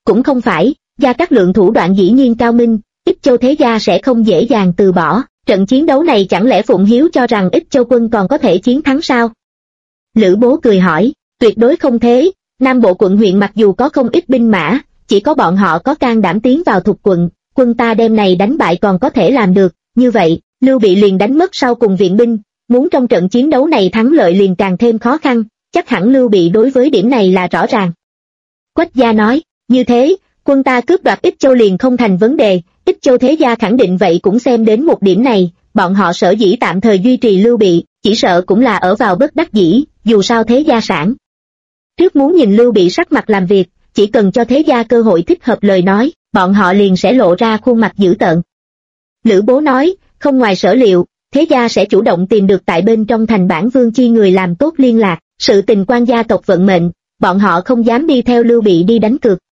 Cũng không phải, Gia Cát Lượng thủ đoạn dĩ nhiên cao minh, Ích Châu thế gia sẽ không dễ dàng từ bỏ, trận chiến đấu này chẳng lẽ Phụng Hiếu cho rằng Ích Châu quân còn có thể chiến thắng sao? Lữ Bố cười hỏi, tuyệt đối không thế, Nam Bộ quận huyện mặc dù có không ít binh mã, chỉ có bọn họ có can đảm tiến vào Thục quận, quân ta đêm này đánh bại còn có thể làm được, như vậy, Lưu Bị liền đánh mất sau cùng viện binh, muốn trong trận chiến đấu này thắng lợi liền càng thêm khó khăn, chắc hẳn Lưu Bị đối với điểm này là rõ ràng. Quách gia nói, như thế, quân ta cướp đoạt Ích Châu liền không thành vấn đề, Ích Châu thế gia khẳng định vậy cũng xem đến một điểm này, bọn họ sở dĩ tạm thời duy trì Lưu Bị, chỉ sợ cũng là ở vào bất đắc dĩ, dù sao thế gia sản. Trước muốn nhìn Lưu Bị sắc mặt làm việc, chỉ cần cho thế gia cơ hội thích hợp lời nói, bọn họ liền sẽ lộ ra khuôn mặt dữ tợn. Lữ Bố nói, không ngoài sở liệu, thế gia sẽ chủ động tìm được tại bên trong thành Bản Vương chi người làm tốt liên lạc, sự tình quan gia tộc vận mệnh, bọn họ không dám đi theo Lưu Bị đi đánh cược,